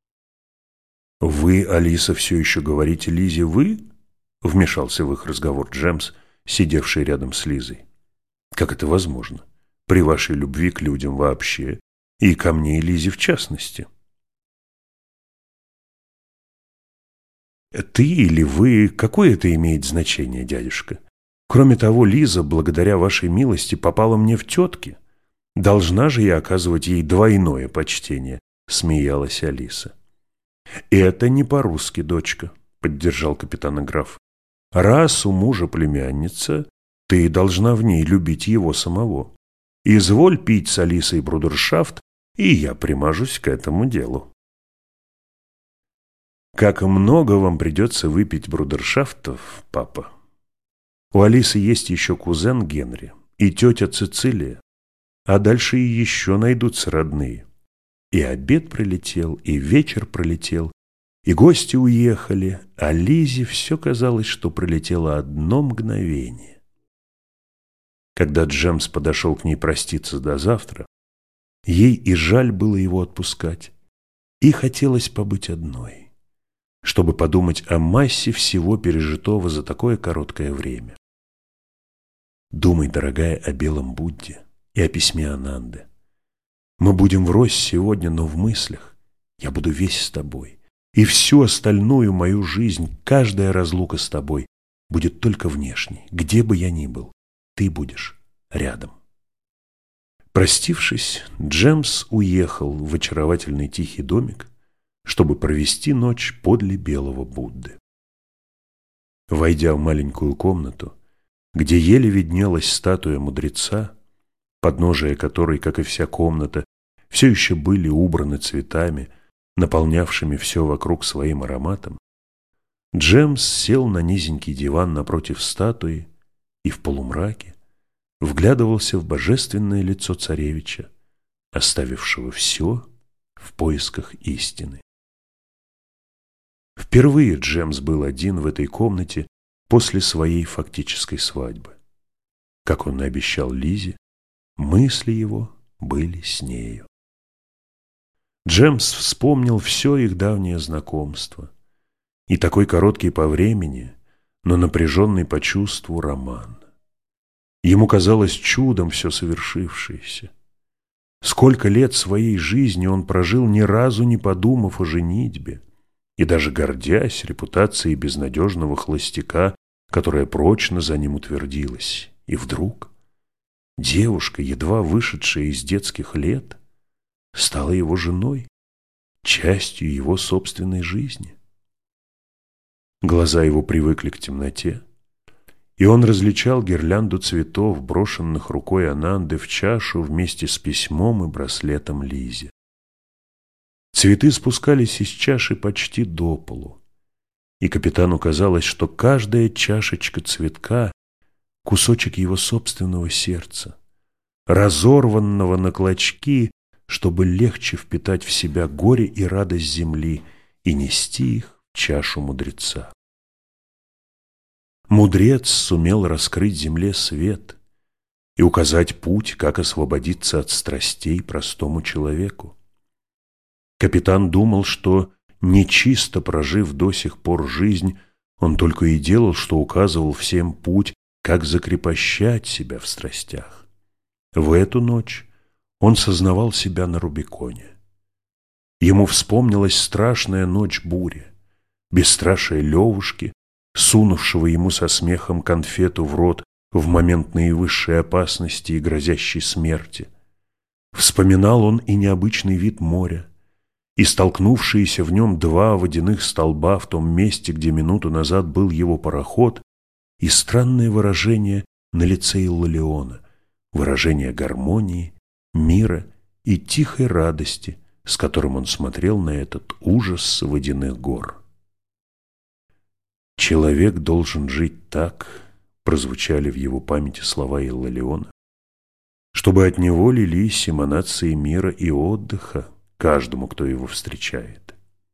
«Вы, Алиса, все еще говорите Лизе «вы»?» — вмешался в их разговор Джемс, сидевший рядом с Лизой. «Как это возможно? При вашей любви к людям вообще, и ко мне и Лизе в частности». «Ты или вы, какое это имеет значение, дядюшка? Кроме того, Лиза, благодаря вашей милости, попала мне в тетки. Должна же я оказывать ей двойное почтение», — смеялась Алиса. «Это не по-русски, дочка», — поддержал капитана граф. «Раз у мужа племянница, ты должна в ней любить его самого. Изволь пить с Алисой брудершафт, и я примажусь к этому делу». «Как много вам придется выпить брудершафтов, папа. У Алисы есть еще кузен Генри и тетя Цицилия, а дальше и еще найдутся родные. И обед пролетел, и вечер пролетел, и гости уехали, а Лизе все казалось, что пролетело одно мгновение». Когда Джемс подошел к ней проститься до завтра, ей и жаль было его отпускать, и хотелось побыть одной, чтобы подумать о массе всего пережитого за такое короткое время. «Думай, дорогая, о белом Будде и о письме Ананды. Мы будем врозь сегодня, но в мыслях я буду весь с тобой, и всю остальную мою жизнь, каждая разлука с тобой будет только внешней, где бы я ни был, ты будешь рядом». Простившись, Джемс уехал в очаровательный тихий домик, чтобы провести ночь подле белого Будды. Войдя в маленькую комнату, где еле виднелась статуя мудреца, подножия которой, как и вся комната, все еще были убраны цветами, наполнявшими все вокруг своим ароматом, Джемс сел на низенький диван напротив статуи и в полумраке вглядывался в божественное лицо царевича, оставившего все в поисках истины. Впервые Джемс был один в этой комнате после своей фактической свадьбы. Как он и обещал Лизе, мысли его были с нею. Джемс вспомнил все их давнее знакомство и такой короткий по времени, но напряженный по чувству роман. Ему казалось чудом все совершившееся. Сколько лет своей жизни он прожил, ни разу не подумав о женитьбе, и даже гордясь репутацией безнадежного холостяка, которая прочно за ним утвердилась. И вдруг девушка, едва вышедшая из детских лет, стала его женой, частью его собственной жизни. Глаза его привыкли к темноте, и он различал гирлянду цветов, брошенных рукой Ананды в чашу вместе с письмом и браслетом Лизе. Цветы спускались из чаши почти до полу, и капитану казалось, что каждая чашечка цветка — кусочек его собственного сердца, разорванного на клочки, чтобы легче впитать в себя горе и радость земли и нести их в чашу мудреца. Мудрец сумел раскрыть земле свет и указать путь, как освободиться от страстей простому человеку. Капитан думал, что, нечисто прожив до сих пор жизнь, он только и делал, что указывал всем путь, как закрепощать себя в страстях. В эту ночь он сознавал себя на Рубиконе. Ему вспомнилась страшная ночь бури, бесстрашие Левушки, сунувшего ему со смехом конфету в рот в момент наивысшей опасности и грозящей смерти. Вспоминал он и необычный вид моря, и столкнувшиеся в нем два водяных столба в том месте, где минуту назад был его пароход, и странное выражение на лице Иллалиона, выражение гармонии, мира и тихой радости, с которым он смотрел на этот ужас водяных гор. «Человек должен жить так», — прозвучали в его памяти слова Иллалиона, «чтобы от него лились эманации мира и отдыха каждому, кто его встречает.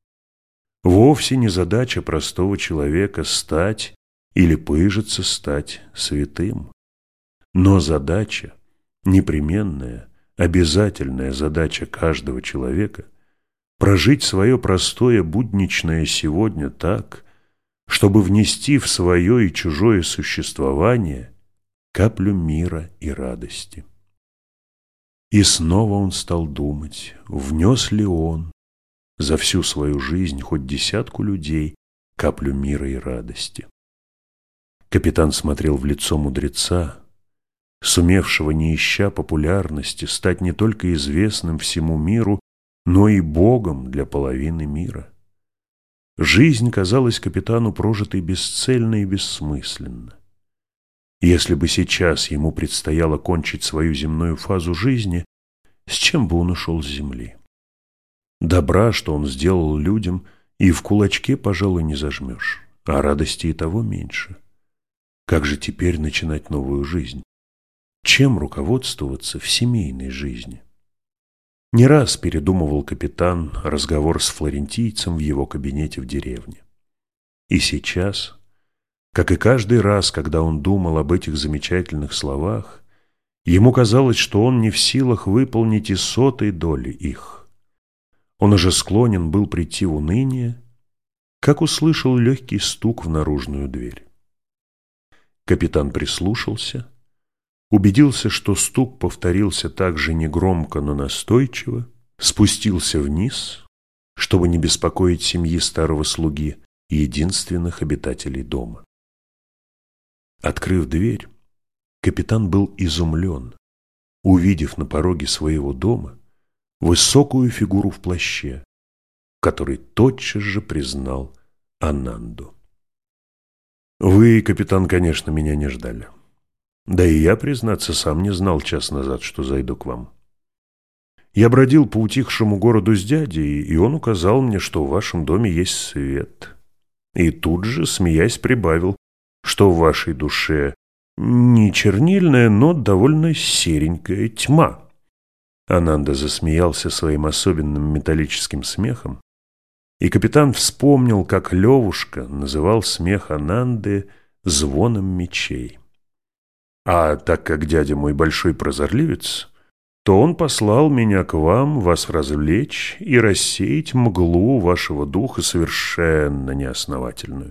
Вовсе не задача простого человека стать или пыжиться стать святым, но задача, непременная, обязательная задача каждого человека — прожить свое простое будничное сегодня так, чтобы внести в свое и чужое существование каплю мира и радости». И снова он стал думать, внес ли он за всю свою жизнь хоть десятку людей каплю мира и радости. Капитан смотрел в лицо мудреца, сумевшего, не ища популярности, стать не только известным всему миру, но и Богом для половины мира. Жизнь казалась капитану прожитой бесцельно и бессмысленно. Если бы сейчас ему предстояло кончить свою земную фазу жизни, с чем бы он ушел с земли? Добра, что он сделал людям, и в кулачке, пожалуй, не зажмешь, а радости и того меньше. Как же теперь начинать новую жизнь? Чем руководствоваться в семейной жизни? Не раз передумывал капитан разговор с флорентийцем в его кабинете в деревне. И сейчас, как и каждый раз, когда он думал об этих замечательных словах, ему казалось, что он не в силах выполнить и сотой доли их. Он уже склонен был прийти в уныние, как услышал легкий стук в наружную дверь. Капитан прислушался, убедился, что стук повторился так же негромко, но настойчиво, спустился вниз, чтобы не беспокоить семьи старого слуги, единственных обитателей дома. Открыв дверь, капитан был изумлен, увидев на пороге своего дома высокую фигуру в плаще, который тотчас же признал Ананду. «Вы, капитан, конечно, меня не ждали. Да и я, признаться, сам не знал час назад, что зайду к вам. Я бродил по утихшему городу с дядей, и он указал мне, что в вашем доме есть свет. И тут же, смеясь, прибавил, что в вашей душе не чернильная, но довольно серенькая тьма». Ананда засмеялся своим особенным металлическим смехом, и капитан вспомнил, как Левушка называл смех Ананды звоном мечей. «А так как дядя мой большой прозорливец, то он послал меня к вам, вас развлечь и рассеять мглу вашего духа совершенно неосновательную».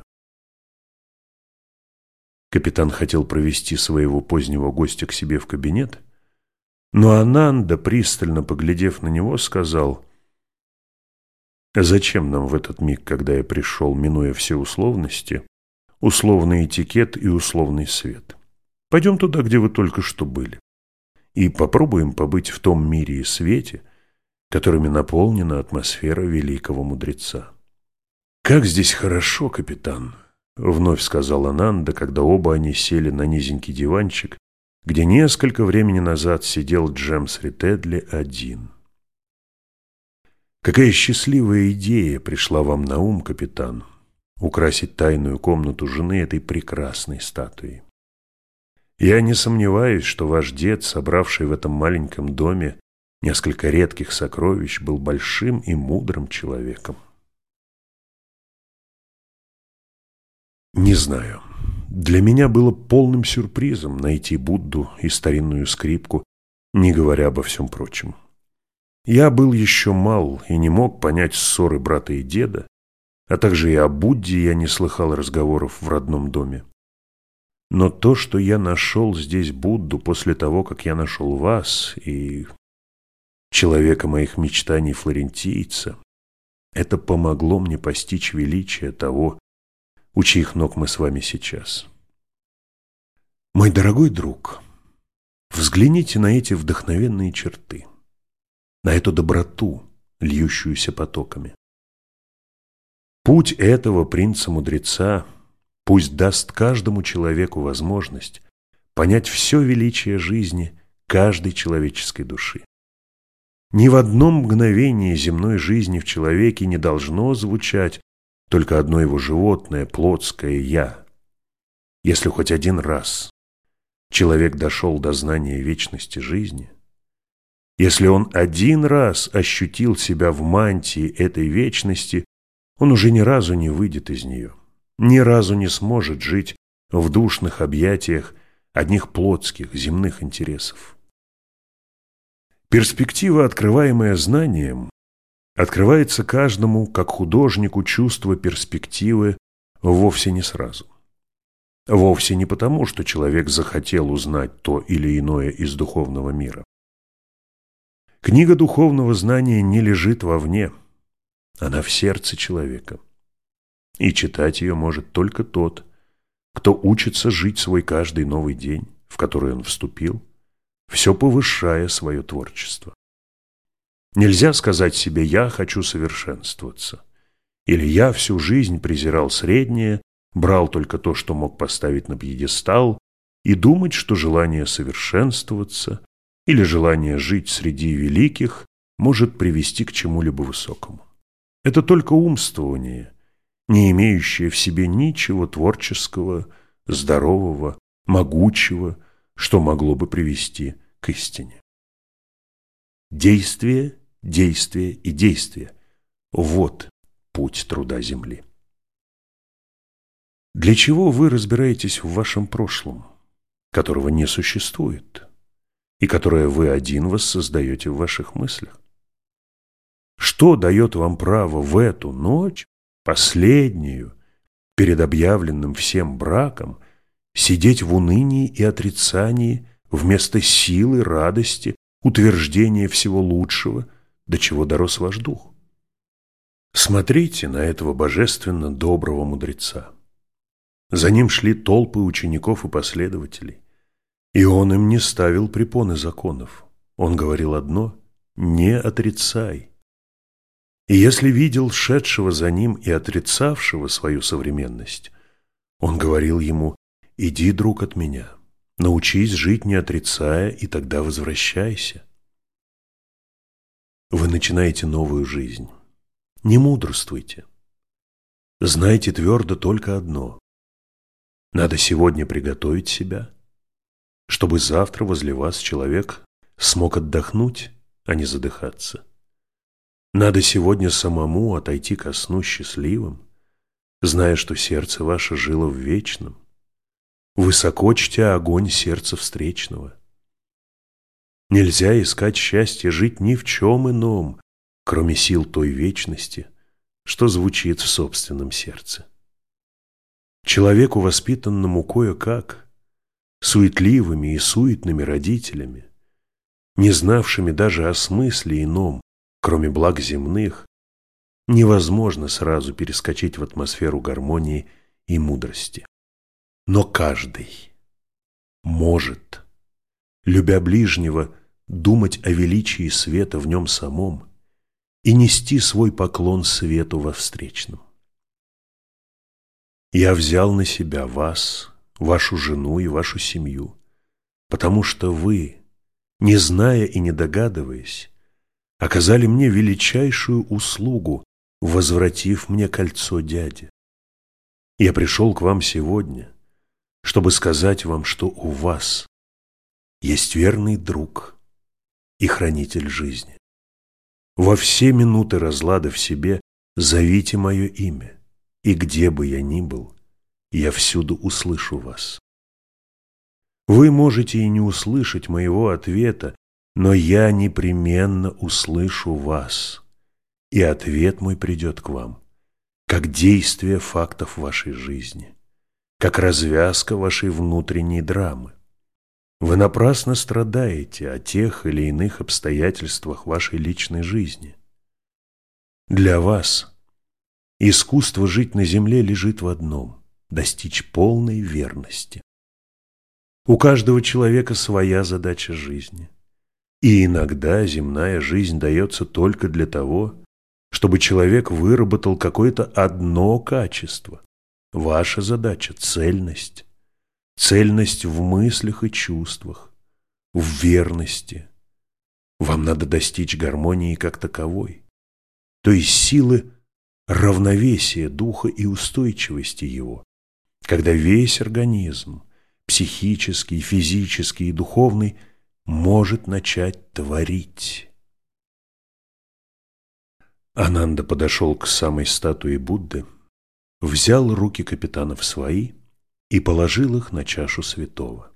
Капитан хотел провести своего позднего гостя к себе в кабинет, но Ананда, пристально поглядев на него, сказал: «Зачем нам в этот миг, когда я пришел, минуя все условности, условный этикет и условный свет? Пойдем туда, где вы только что были, и попробуем побыть в том мире и свете, которыми наполнена атмосфера великого мудреца». «Как здесь хорошо, капитан! вновь сказала Нанда, когда оба они сели на низенький диванчик, где несколько времени назад сидел Джемс Ритедли один. Какая счастливая идея пришла вам на ум, капитан, украсить тайную комнату жены этой прекрасной статуей. Я не сомневаюсь, что ваш дед, собравший в этом маленьком доме несколько редких сокровищ, был большим и мудрым человеком. Не знаю. Для меня было полным сюрпризом найти Будду и старинную скрипку, не говоря обо всем прочем. Я был еще мал и не мог понять ссоры брата и деда, а также и о Будде я не слыхал разговоров в родном доме. Но то, что я нашел здесь Будду после того, как я нашел вас и человека моих мечтаний флорентийца, это помогло мне постичь величие того, у чьих ног мы с вами сейчас. Мой дорогой друг, взгляните на эти вдохновенные черты, на эту доброту, льющуюся потоками. Путь этого принца-мудреца пусть даст каждому человеку возможность понять все величие жизни каждой человеческой души. Ни в одном мгновении земной жизни в человеке не должно звучать только одно его животное, плотское «я». Если хоть один раз человек дошел до знания вечности жизни, если он один раз ощутил себя в мантии этой вечности, он уже ни разу не выйдет из нее, ни разу не сможет жить в душных объятиях одних плотских земных интересов. Перспектива, открываемая знанием, открывается каждому, как художнику, чувство перспективы вовсе не сразу. Вовсе не потому, что человек захотел узнать то или иное из духовного мира. Книга духовного знания не лежит вовне, она в сердце человека. И читать ее может только тот, кто учится жить свой каждый новый день, в который он вступил, все повышая свое творчество. Нельзя сказать себе «я хочу совершенствоваться» или «я всю жизнь презирал среднее, брал только то, что мог поставить на пьедестал» и думать, что желание совершенствоваться или желание жить среди великих может привести к чему-либо высокому. Это только умствование, не имеющее в себе ничего творческого, здорового, могучего, что могло бы привести к истине. Действие, действие и действие – вот путь труда земли. Для чего вы разбираетесь в вашем прошлом, которого не существует, и которое вы один воссоздаете в ваших мыслях? Что дает вам право в эту ночь, последнюю, перед объявленным всем браком, сидеть в унынии и отрицании вместо силы, радости, утверждения всего лучшего, до чего дорос ваш дух? Смотрите на этого божественно доброго мудреца. За ним шли толпы учеников и последователей, и он им не ставил препоны законов. Он говорил одно – не отрицай. И если видел шедшего за ним и отрицавшего свою современность, он говорил ему: «Иди, друг, от меня, научись жить, не отрицая, и тогда возвращайся». Вы начинаете новую жизнь. Не мудрствуйте. Знайте твердо только одно: надо сегодня приготовить себя, чтобы завтра возле вас человек смог отдохнуть, а не задыхаться. Надо сегодня самому отойти ко сну счастливым, зная, что сердце ваше жило в вечном, высоко чтя огонь сердца встречного. Нельзя искать счастье, жить ни в чем ином, кроме сил той вечности, что звучит в собственном сердце. Человеку, воспитанному кое-как, суетливыми и суетными родителями, не знавшими даже о смысле ином, кроме благ земных, невозможно сразу перескочить в атмосферу гармонии и мудрости. Но каждый может, любя ближнего, думать о величии света в нем самом и нести свой поклон свету во встречном. Я взял на себя вас, вашу жену и вашу семью, потому что вы, не зная и не догадываясь, оказали мне величайшую услугу, возвратив мне кольцо дяди. Я пришел к вам сегодня, чтобы сказать вам, что у вас есть верный друг и хранитель жизни. Во все минуты разлада в себе зовите мое имя, и где бы я ни был, я всюду услышу вас. Вы можете и не услышать моего ответа, но я непременно услышу вас, и ответ мой придет к вам, как действие фактов вашей жизни, как развязка вашей внутренней драмы. Вы напрасно страдаете о тех или иных обстоятельствах вашей личной жизни. Для вас искусство жить на земле лежит в одном – достичь полной верности. У каждого человека своя задача жизни. И иногда земная жизнь дается только для того, чтобы человек выработал какое-то одно качество. Ваша задача – цельность. Цельность в мыслях и чувствах, в верности. Вам надо достичь гармонии как таковой, то есть силы равновесия духа и устойчивости его, когда весь организм, психический, физический и духовный, может начать творить. Ананда подошел к самой статуе Будды, взял руки капитана в свои и положил их на чашу святого.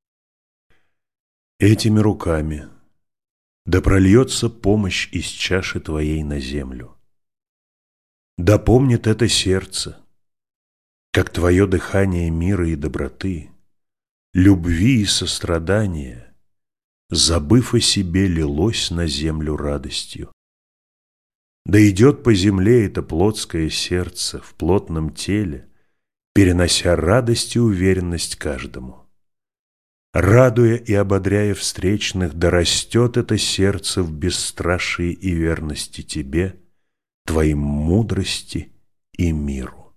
Этими руками да прольется помощь из чаши твоей на землю. Да помнит это сердце, как твое дыхание мира и доброты, любви и сострадания, забыв о себе, лилось на землю радостью. Да идет по земле это плотское сердце в плотном теле, перенося радость и уверенность каждому. Радуя и ободряя встречных, да растет это сердце в бесстрашии и верности тебе, твоим мудрости и миру.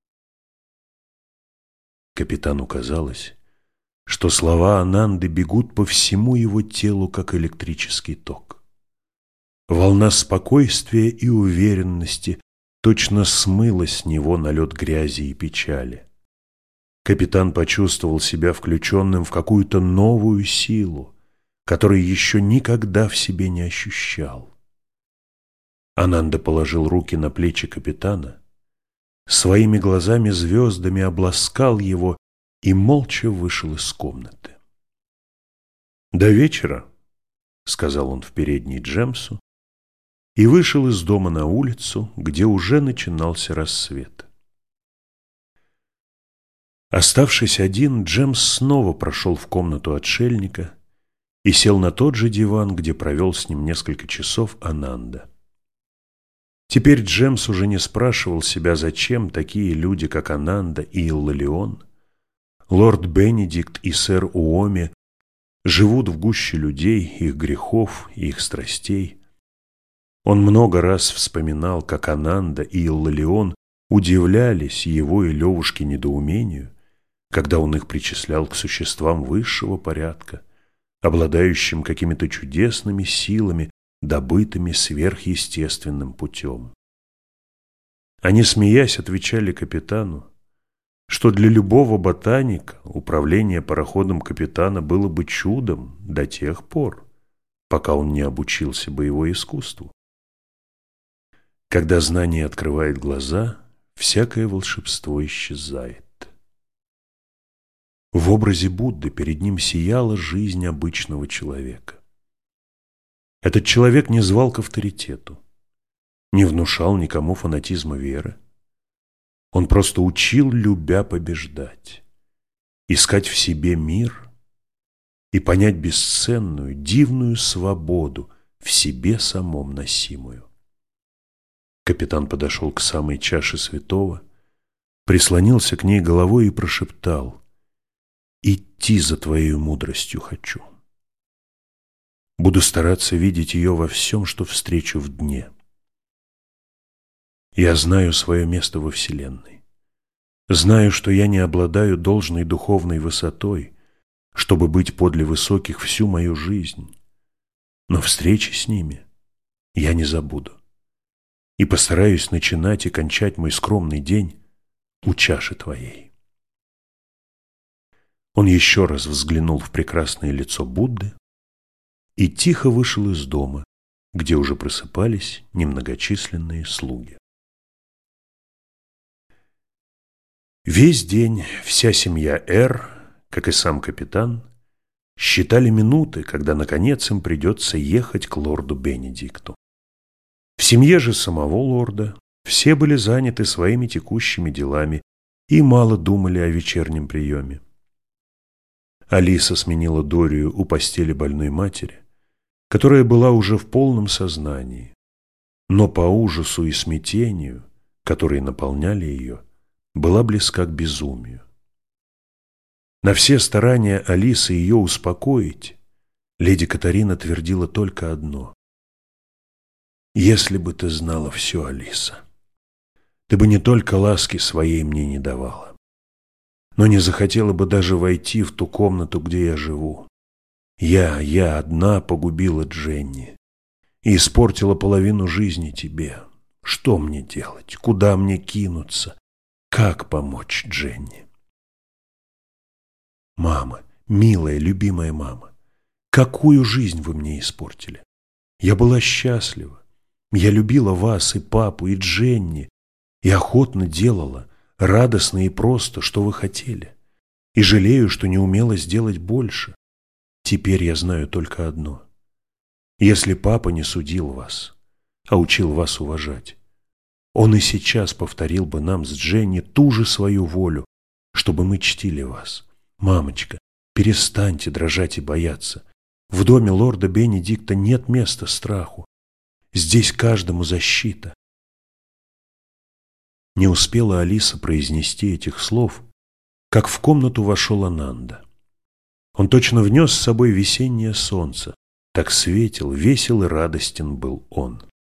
Капитану казалось, что слова Ананды бегут по всему его телу, как электрический ток. Волна спокойствия и уверенности точно смыло с него налет грязи и печали. Капитан почувствовал себя включенным в какую-то новую силу, которую еще никогда в себе не ощущал. Ананда положил руки на плечи капитана, своими глазами-звездами обласкал его и молча вышел из комнаты. «До вечера», — сказал он в передней Джемсу, и вышел из дома на улицу, где уже начинался рассвет. Оставшись один, Джемс снова прошел в комнату отшельника и сел на тот же диван, где провел с ним несколько часов Ананда. Теперь Джемс уже не спрашивал себя, зачем такие люди, как Ананда и Иллалион, лорд Бенедикт и сэр Уоми, живут в гуще людей, их грехов и их страстей. Он много раз вспоминал, как Ананда и Иллалион удивлялись его и Левушке недоумению, когда он их причислял к существам высшего порядка, обладающим какими-то чудесными силами, добытыми сверхъестественным путем. Они, смеясь, отвечали капитану, что для любого ботаника управление пароходом капитана было бы чудом до тех пор, пока он не обучился бы его искусству. Когда знание открывает глаза, всякое волшебство исчезает. В образе Будды перед ним сияла жизнь обычного человека. Этот человек не звал к авторитету, не внушал никому фанатизма веры. Он просто учил, любя, побеждать, искать в себе мир и понять бесценную, дивную свободу в себе самом носимую. Капитан подошел к самой чаше святого, прислонился к ней головой и прошептал: «Идти за твоей мудростью хочу. Буду стараться видеть ее во всем, что встречу в дне. Я знаю свое место во Вселенной. Знаю, что я не обладаю должной духовной высотой, чтобы быть подле высоких всю мою жизнь, но встречи с ними я не забуду и постараюсь начинать и кончать мой скромный день у чаши твоей». Он еще раз взглянул в прекрасное лицо Будды и тихо вышел из дома, где уже просыпались немногочисленные слуги. Весь день вся семья Р, как и сам капитан, считали минуты, когда наконец им придется ехать к лорду Бенедикту. В семье же самого лорда все были заняты своими текущими делами и мало думали о вечернем приеме. Алиса сменила Дорию у постели больной матери, которая была уже в полном сознании, но по ужасу и смятению, которые наполняли ее, была близка к безумию. На все старания Алисы ее успокоить, леди Катарина твердила только одно: «Если бы ты знала все, Алиса, ты бы не только ласки своей мне не давала, но не захотела бы даже войти в ту комнату, где я живу. Я, я одна погубила Дженни и испортила половину жизни тебе. Что мне делать? Куда мне кинуться? Как помочь Дженни?» «Мама, милая, любимая мама, какую жизнь вы мне испортили? Я была счастлива. Я любила вас и папу, и Дженни, и охотно делала, радостно и просто, что вы хотели. И жалею, что не умела сделать больше. Теперь я знаю только одно: если папа не судил вас, а учил вас уважать, он и сейчас повторил бы нам с Дженни ту же свою волю, чтобы мы чтили вас. Мамочка, перестаньте дрожать и бояться. В доме лорда Бенедикта нет места страху. Здесь каждому защита». Не успела Алиса произнести этих слов, как в комнату вошел Ананда. Он точно внес с собой весеннее солнце, так светел, весел и радостен был он.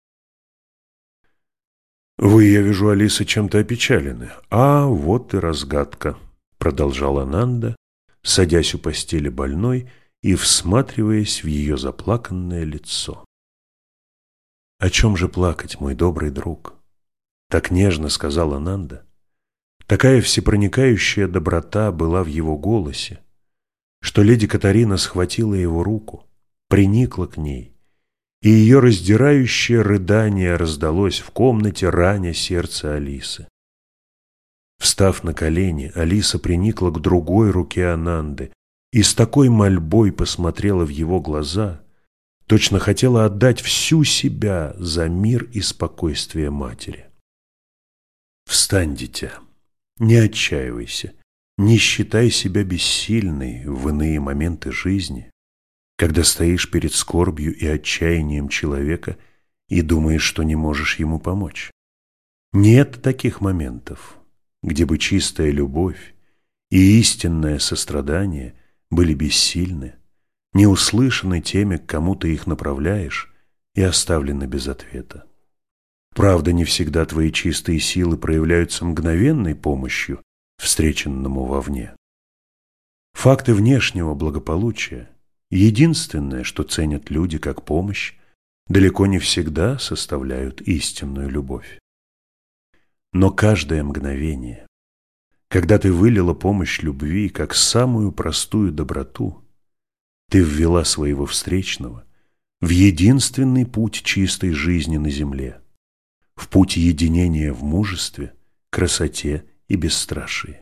«Вы, я вижу, Алиса, чем-то опечалены. А вот и разгадка», — продолжал Ананда, садясь у постели больной и всматриваясь в ее заплаканное лицо. «О чем же плакать, мой добрый друг?» — так нежно сказал Ананда. Такая всепроникающая доброта была в его голосе, что леди Катарина схватила его руку, приникла к ней, и ее раздирающее рыдание раздалось в комнате, раня сердце Алисы. Встав на колени, Алиса приникла к другой руке Ананды и с такой мольбой посмотрела в его глаза, точно хотела отдать всю себя за мир и спокойствие матери. «Встань, дитя, не отчаивайся, не считай себя бессильной в иные моменты жизни, когда стоишь перед скорбью и отчаянием человека и думаешь, что не можешь ему помочь. Нет таких моментов, где бы чистая любовь и истинное сострадание были бессильны, не услышаны теми, к кому ты их направляешь, и оставлены без ответа. Правда, не всегда твои чистые силы проявляются мгновенной помощью встреченному вовне. Факты внешнего благополучия, единственное, что ценят люди как помощь, далеко не всегда составляют истинную любовь. Но каждое мгновение, когда ты вылила помощь любви как самую простую доброту, ты ввела своего встречного в единственный путь чистой жизни на земле, в путь единения в мужестве, красоте и бесстрашии.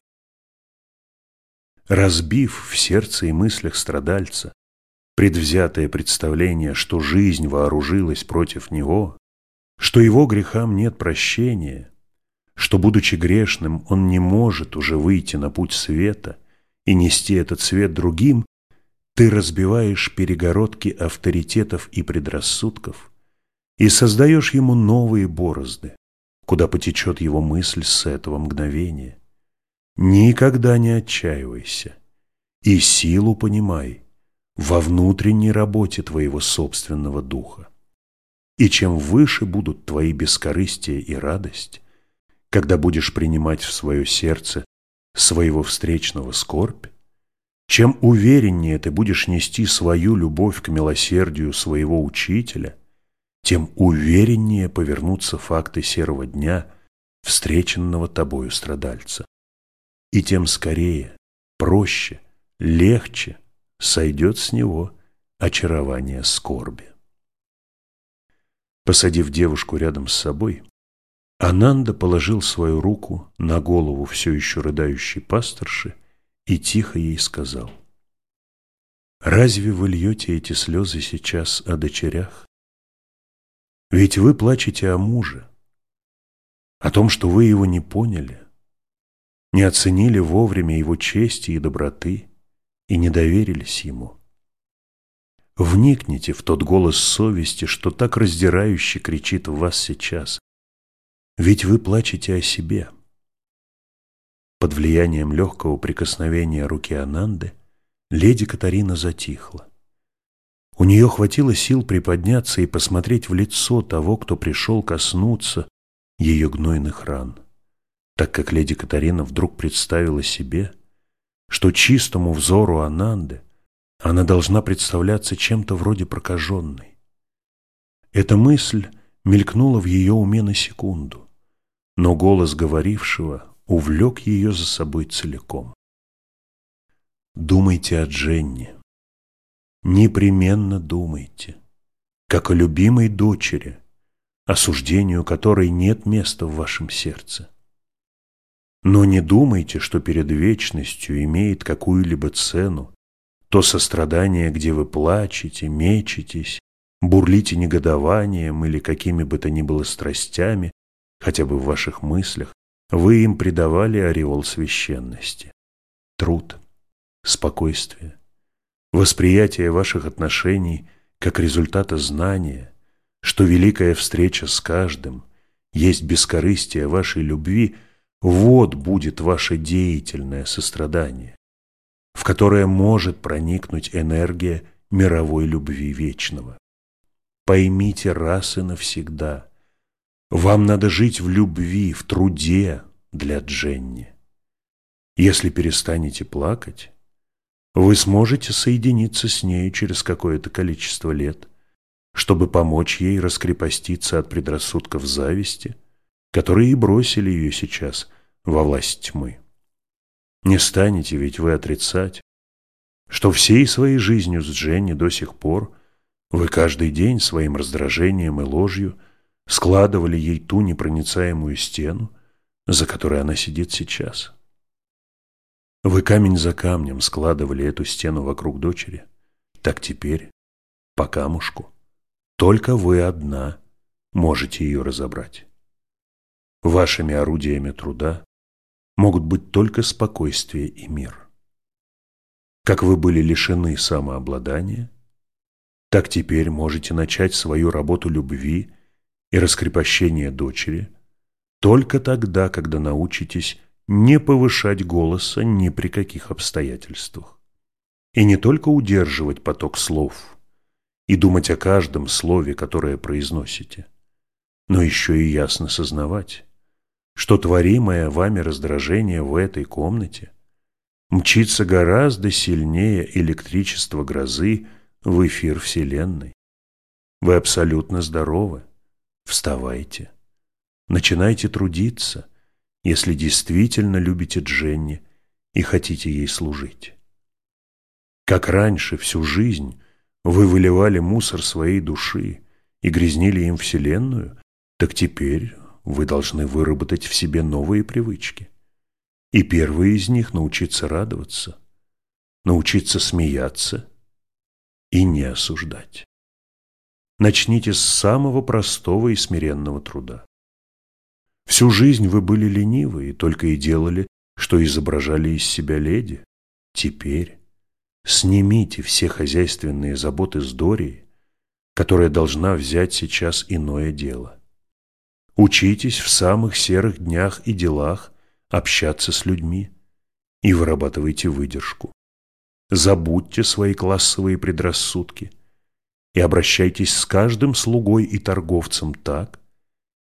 Разбив в сердце и мыслях страдальца предвзятое представление, что жизнь вооружилась против него, что его грехам нет прощения, что, будучи грешным, он не может уже выйти на путь света и нести этот свет другим, ты разбиваешь перегородки авторитетов и предрассудков и создаешь ему новые борозды, куда потечет его мысль с этого мгновения. Никогда не отчаивайся и силу понимай во внутренней работе твоего собственного духа. И чем выше будут твои бескорыстие и радость, когда будешь принимать в свое сердце своего встречного скорбь, чем увереннее ты будешь нести свою любовь к милосердию своего учителя, тем увереннее повернутся факты серого дня, встреченного тобою страдальца. И тем скорее, проще, легче сойдет с него очарование скорби. Посадив девушку рядом с собой, Ананда положил свою руку на голову все еще рыдающей пасторши и тихо ей сказал: «Разве вы льете эти слезы сейчас о дочерях? Ведь вы плачете о муже, о том, что вы его не поняли, не оценили вовремя его чести и доброты и не доверились ему. Вникните в тот голос совести, что так раздирающе кричит в вас сейчас. Ведь вы плачете о себе». Под влиянием легкого прикосновения руки Ананды леди Катарина затихла. У нее хватило сил приподняться и посмотреть в лицо того, кто пришел коснуться ее гнойных ран, так как леди Катарина вдруг представила себе, что чистому взору Ананды она должна представляться чем-то вроде прокаженной. Эта мысль мелькнула в ее уме на секунду, но голос говорившего увлек ее за собой целиком. Думайте о Дженне, непременно думайте, как о любимой дочери, осуждению которой нет места в вашем сердце. Но не думайте, что перед вечностью имеет какую-либо цену то сострадание, где вы плачете, мечетесь, бурлите негодованием или какими бы то ни было страстями, хотя бы в ваших мыслях, вы им придавали ореол священности. Труд, спокойствие, восприятие ваших отношений как результата знания, что великая встреча с каждым есть бескорыстие вашей любви, вот будет ваше деятельное сострадание, в которое может проникнуть энергия мировой любви вечного. Поймите раз и навсегда, вам надо жить в любви, в труде для Дженни. Если перестанете плакать, вы сможете соединиться с нею через какое-то количество лет, чтобы помочь ей раскрепоститься от предрассудков зависти, которые и бросили ее сейчас во власть тьмы. Не станете ведь вы отрицать, что всей своей жизнью с Дженни до сих пор вы каждый день своим раздражением и ложью складывали ей ту непроницаемую стену, за которой она сидит сейчас. Вы камень за камнем складывали эту стену вокруг дочери, так теперь, по камушку, только вы одна можете ее разобрать. Вашими орудиями труда могут быть только спокойствие и мир. Как вы были лишены самообладания, так теперь можете начать свою работу любви и раскрепощения дочери только тогда, когда научитесь не повышать голоса ни при каких обстоятельствах. И не только удерживать поток слов и думать о каждом слове, которое произносите, но еще и ясно сознавать, что творимое вами раздражение в этой комнате мчится гораздо сильнее электричества грозы в эфир Вселенной. Вы абсолютно здоровы. Вставайте. Начинайте трудиться, если действительно любите Дженни и хотите ей служить. Как раньше всю жизнь вы выливали мусор своей души и грязнили им Вселенную, так теперь вы должны выработать в себе новые привычки. И первые из них — научиться радоваться, научиться смеяться и не осуждать. Начните с самого простого и смиренного труда. Всю жизнь вы были ленивы и только и делали, что изображали из себя леди. Теперь снимите все хозяйственные заботы с Дории, которая должна взять сейчас иное дело. Учитесь в самых серых днях и делах общаться с людьми и вырабатывайте выдержку. Забудьте свои классовые предрассудки и обращайтесь с каждым слугой и торговцем так,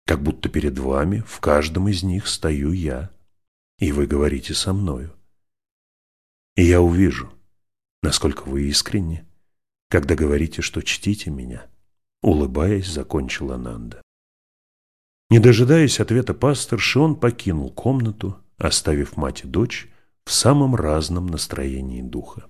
как будто перед вами в каждом из них стою я, и вы говорите со мною. И я увижу, насколько вы искренни, когда говорите, что чтите меня, улыбаясь, закончила Ананда. Не дожидаясь ответа пасторши, он покинул комнату, оставив мать и дочь в самом разном настроении духа.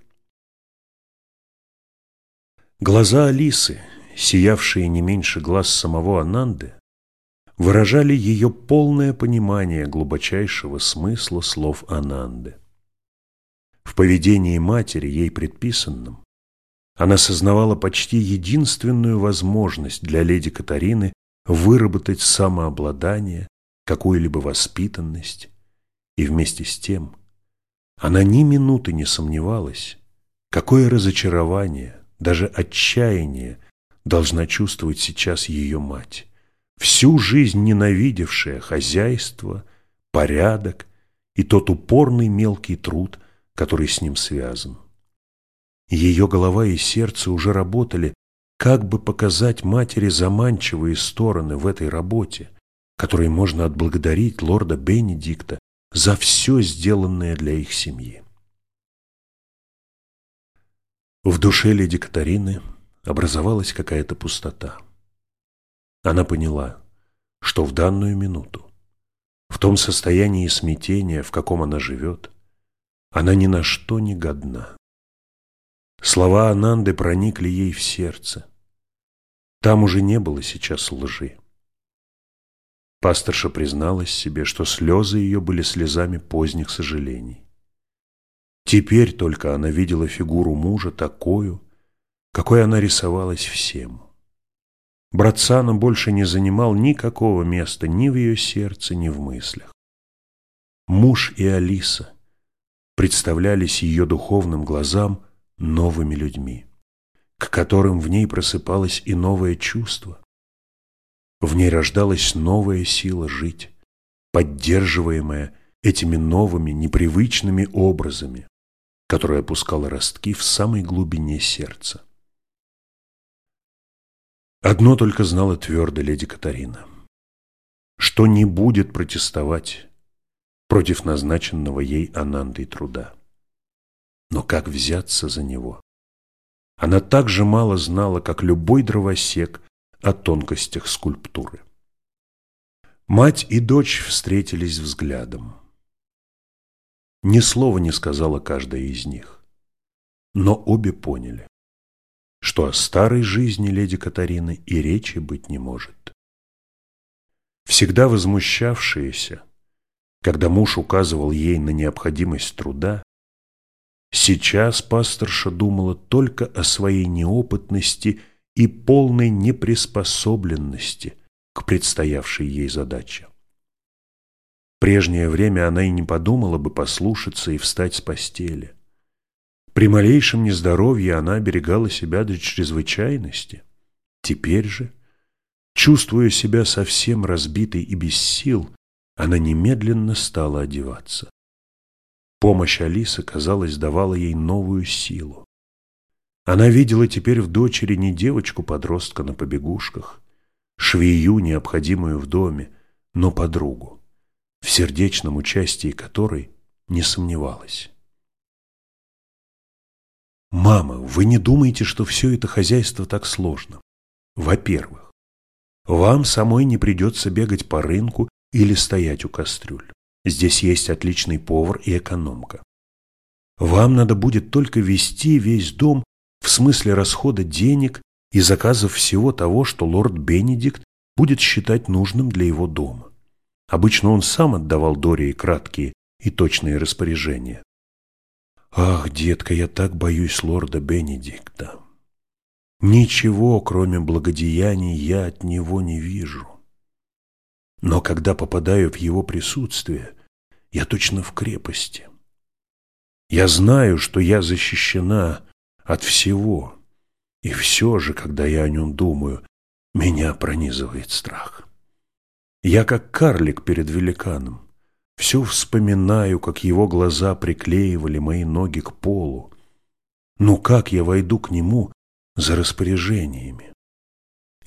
Глаза Алисы, сиявшие не меньше глаз самого Ананды, выражали ее полное понимание глубочайшего смысла слов Ананды. В поведении матери, ей предписанном, она сознавала почти единственную возможность для леди Катарины выработать самообладание, какую-либо воспитанность, и вместе с тем она ни минуты не сомневалась, какое разочарование, даже отчаяние должна чувствовать сейчас ее мать, всю жизнь ненавидевшая хозяйство, порядок и тот упорный мелкий труд, который с ним связан. Ее голова и сердце уже работали, как бы показать матери заманчивые стороны в этой работе, которой можно отблагодарить лорда Бенедикта за все сделанное для их семьи. В душе леди Катарины образовалась какая-то пустота. Она поняла, что в данную минуту, в том состоянии смятения, в каком она живет, она ни на что не годна. Слова Ананды проникли ей в сердце. Там уже не было сейчас лжи. Пасторша призналась себе, что слезы ее были слезами поздних сожалений. Теперь только она видела фигуру мужа такую, какой она рисовалась всем. Братцана больше не занимал никакого места ни в ее сердце, ни в мыслях. Муж и Алиса представлялись ее духовным глазам новыми людьми, к которым в ней просыпалось и новое чувство. В ней рождалась новая сила жить, поддерживаемая этими новыми, непривычными образами, которая опускала ростки в самой глубине сердца. Одно только знала твердо леди Катарина, что не будет протестовать против назначенного ей Анандой труда. Но как взяться за него? Она так же мало знала, как любой дровосек, о тонкостях скульптуры. Мать и дочь встретились взглядом. Ни слова не сказала каждая из них, но обе поняли, что о старой жизни леди Катарины и речи быть не может. Всегда возмущавшаяся, когда муж указывал ей на необходимость труда, сейчас пасторша думала только о своей неопытности и полной неприспособленности к предстоявшей ей задаче. В прежнее время она и не подумала бы послушаться и встать с постели. При малейшем нездоровье она оберегала себя до чрезвычайности. Теперь же, чувствуя себя совсем разбитой и без сил, она немедленно стала одеваться. Помощь Алисы, казалось, давала ей новую силу. Она видела теперь в дочери не девочку-подростка на побегушках, швею, необходимую в доме, но подругу, в сердечном участии которой не сомневалась. «Мама, вы не думаете, что все это хозяйство так сложно? Во-первых, вам самой не придется бегать по рынку или стоять у кастрюль. Здесь есть отличный повар и экономка. Вам надо будет только вести весь дом в смысле расхода денег и заказов всего того, что лорд Бенедикт будет считать нужным для его дома. Обычно он сам отдавал Дории краткие и точные распоряжения. Ах, детка, я так боюсь лорда Бенедикта. Ничего, кроме благодеяний, я от него не вижу. Но когда попадаю в его присутствие, я точно в крепости. Я знаю, что я защищена от всего, и все же, когда я о нем думаю, меня пронизывает страх. Я как карлик перед великаном. Все вспоминаю, как его глаза приклеивали мои ноги к полу. Ну как я войду к нему за распоряжениями?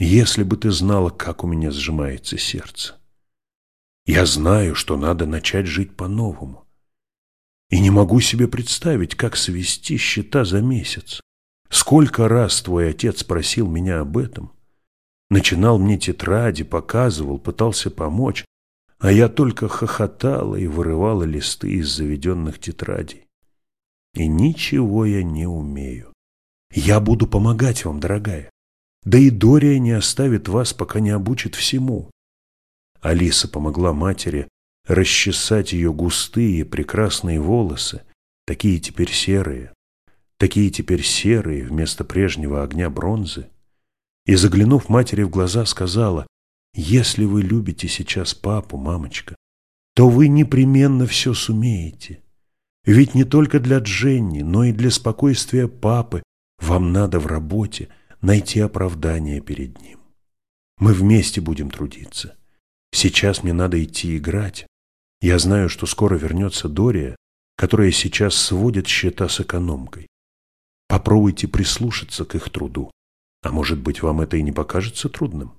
Если бы ты знала, как у меня сжимается сердце. Я знаю, что надо начать жить по-новому. И не могу себе представить, как свести счета за месяц. Сколько раз твой отец просил меня об этом. Начинал мне тетради, показывал, пытался помочь, а я только хохотала и вырывала листы из заведенных тетрадей. И ничего я не умею. Я буду помогать вам, дорогая. Да и Дория не оставит вас, пока не обучит всему. Алиса помогла матери расчесать ее густые прекрасные волосы, такие теперь серые, такие теперь серые вместо прежнего огня бронзы, и, заглянув матери в глаза, сказала: «Если вы любите сейчас папу, мамочка, то вы непременно все сумеете. Ведь не только для Дженни, но и для спокойствия папы вам надо в работе найти оправдание перед ним. Мы вместе будем трудиться. Сейчас мне надо идти играть. Я знаю, что скоро вернется Дория, которая сейчас сводит счета с экономкой. Попробуйте прислушаться к их труду. А может быть, вам это и не покажется трудным?»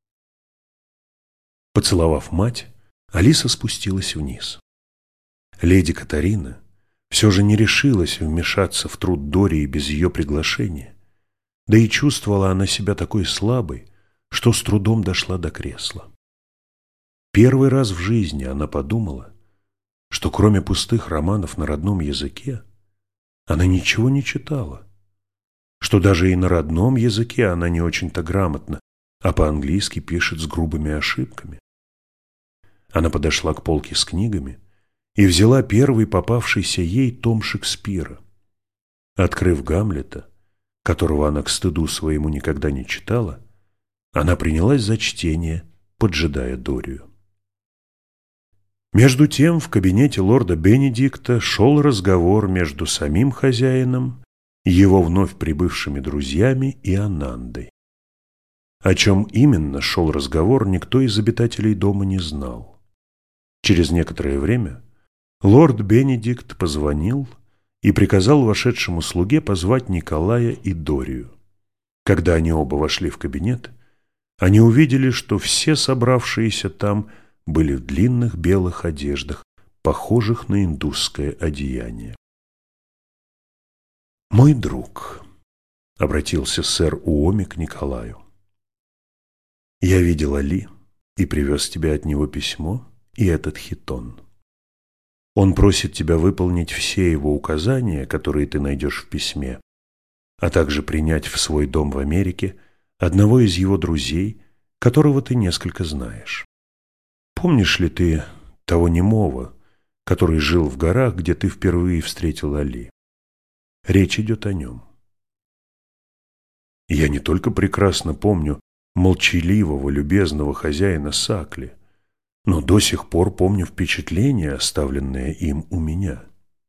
Поцеловав мать, Алиса спустилась вниз. Леди Катарина все же не решилась вмешаться в труд Дории без ее приглашения, да и чувствовала она себя такой слабой, что с трудом дошла до кресла. Первый раз в жизни она подумала, что кроме пустых романов на родном языке она ничего не читала, что даже и на родном языке она не очень-то грамотна, а по-английски пишет с грубыми ошибками. Она подошла к полке с книгами и взяла первый попавшийся ей том Шекспира. Открыв Гамлета, которого она к стыду своему никогда не читала, она принялась за чтение, поджидая Дорию. Между тем в кабинете лорда Бенедикта шел разговор между самим хозяином, его вновь прибывшими друзьями и Анандой. О чем именно шел разговор, никто из обитателей дома не знал. Через некоторое время лорд Бенедикт позвонил и приказал вошедшему слуге позвать Николая и Дорию. Когда они оба вошли в кабинет, они увидели, что все собравшиеся там были в длинных белых одеждах, похожих на индусское одеяние. «Мой друг», — обратился сэр Уоми к Николаю, — «я видел Али и привез тебе от него письмо и этот хитон. Он просит тебя выполнить все его указания, которые ты найдешь в письме, а также принять в свой дом в Америке одного из его друзей, которого ты несколько знаешь. Помнишь ли ты того немого, который жил в горах, где ты впервые встретил Али? Речь идет о нем. Я не только прекрасно помню молчаливого, любезного хозяина Сакли, но до сих пор помню впечатление, оставленное им у меня.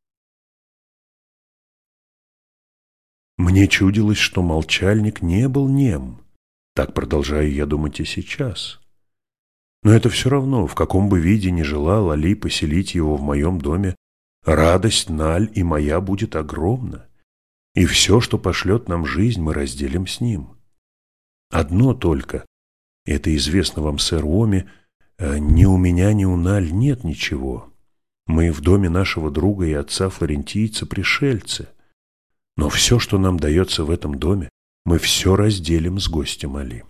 Мне чудилось, что молчальник не был нем. Так продолжаю я думать и сейчас. Но это все равно, в каком бы виде ни желал Али поселить его в моем доме, радость Наль и моя будет огромна, и все, что пошлет нам жизнь, мы разделим с ним. Одно только, это известно вам, сэр Уоми, ни у меня, ни у Наль нет ничего. Мы в доме нашего друга и отца-флорентийца пришельцы, но все, что нам дается в этом доме, мы все разделим с гостем Али.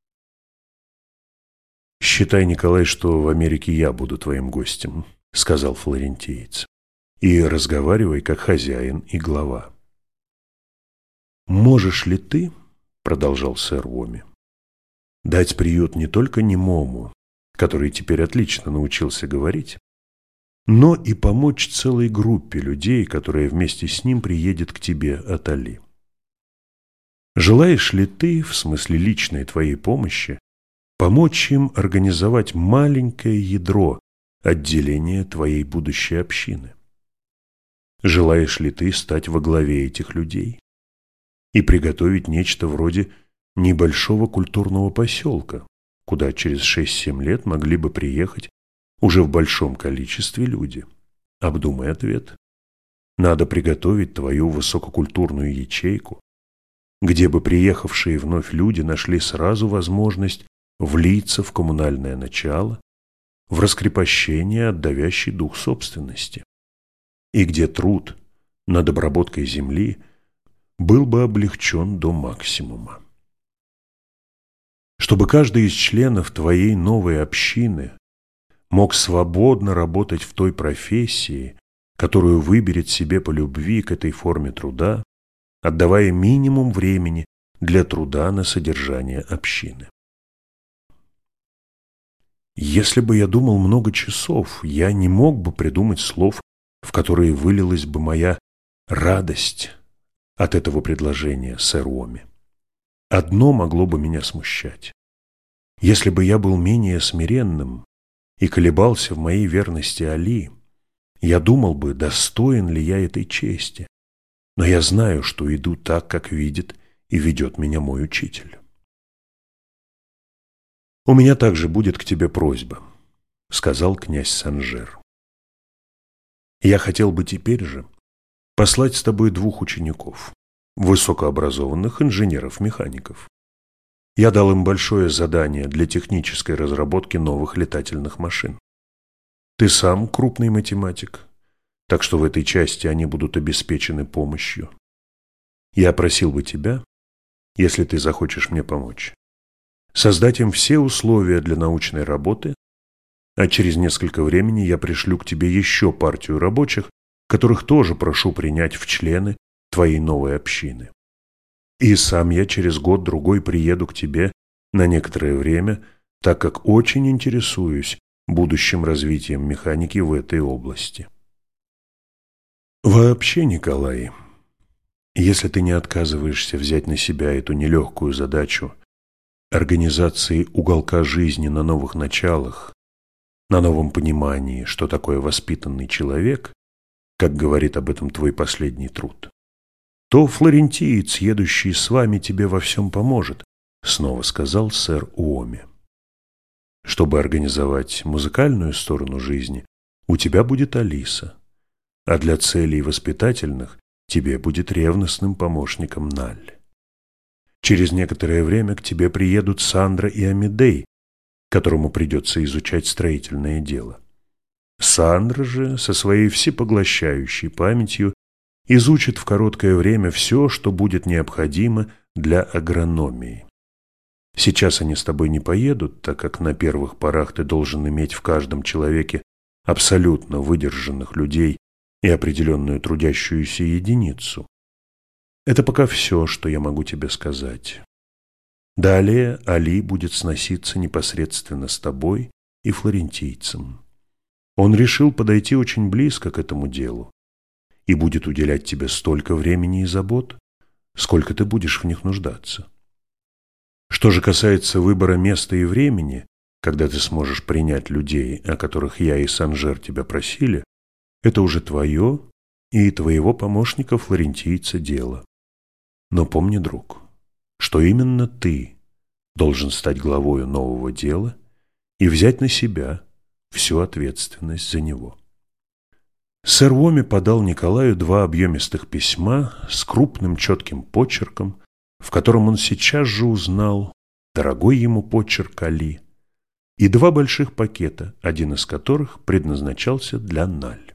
«Считай, Николай, что в Америке я буду твоим гостем», — сказал флорентиец, — «и разговаривай как хозяин и глава». «Можешь ли ты, — продолжал сэр Уоми, — дать приют не только немому, который теперь отлично научился говорить, но и помочь целой группе людей, которая вместе с ним приедет к тебе от Али? Желаешь ли ты, в смысле личной твоей помощи, помочь им организовать маленькое ядро отделения твоей будущей общины? Желаешь ли ты стать во главе этих людей и приготовить нечто вроде небольшого культурного поселка, куда через шесть-семь лет могли бы приехать уже в большом количестве люди? Обдумай ответ. Надо приготовить твою высококультурную ячейку, где бы приехавшие вновь люди нашли сразу возможность влиться в коммунальное начало, в раскрепощение, отдавящий дух собственности, и где труд над обработкой земли был бы облегчен до максимума. Чтобы каждый из членов твоей новой общины мог свободно работать в той профессии, которую выберет себе по любви к этой форме труда, отдавая минимум времени для труда на содержание общины. Если бы я думал много часов, я не мог бы придумать слов, в которые вылилась бы моя радость от этого предложения, сэр Уоми. Одно могло бы меня смущать. Если бы я был менее смиренным и колебался в моей верности Али, я думал бы, достоин ли я этой чести. Но я знаю, что иду так, как видит и ведет меня мой учитель. «У меня также будет к тебе просьба», — сказал князь Санжер. «Я хотел бы теперь же послать с тобой двух учеников, высокообразованных инженеров-механиков. Я дал им большое задание для технической разработки новых летательных машин. Ты сам крупный математик, так что в этой части они будут обеспечены помощью. Я просил бы тебя, если ты захочешь мне помочь, создать им все условия для научной работы, а через несколько времени я пришлю к тебе еще партию рабочих, которых тоже прошу принять в члены твоей новой общины. И сам я через год-другой приеду к тебе на некоторое время, так как очень интересуюсь будущим развитием механики в этой области. Вообще, Николай, если ты не отказываешься взять на себя эту нелегкую задачу организации уголка жизни на новых началах, на новом понимании, что такое воспитанный человек, как говорит об этом твой последний труд, то флорентиец, едущий с вами, тебе во всем поможет, снова сказал сэр Уоми. Чтобы организовать музыкальную сторону жизни, у тебя будет Алиса, а для целей воспитательных тебе будет ревностным помощником Наль. Через некоторое время к тебе приедут Сандра и Амедей, которому придется изучать строительное дело. Сандра же со своей всепоглощающей памятью изучит в короткое время все, что будет необходимо для агрономии. Сейчас они с тобой не поедут, так как на первых порах ты должен иметь в каждом человеке абсолютно выдержанных людей и определенную трудящуюся единицу. Это пока все, что я могу тебе сказать. Далее Али будет сноситься непосредственно с тобой и флорентийцем. Он решил подойти очень близко к этому делу и будет уделять тебе столько времени и забот, сколько ты будешь в них нуждаться. Что же касается выбора места и времени, когда ты сможешь принять людей, о которых я и Санжер тебя просили, это уже твое и твоего помощника флорентийца дело. Но помни, друг, что именно ты должен стать главою нового дела и взять на себя всю ответственность за него. Сэр Уоми подал Николаю два объемистых письма с крупным четким почерком, в котором он сейчас же узнал дорогой ему почерк Али, и два больших пакета, один из которых предназначался для Наль.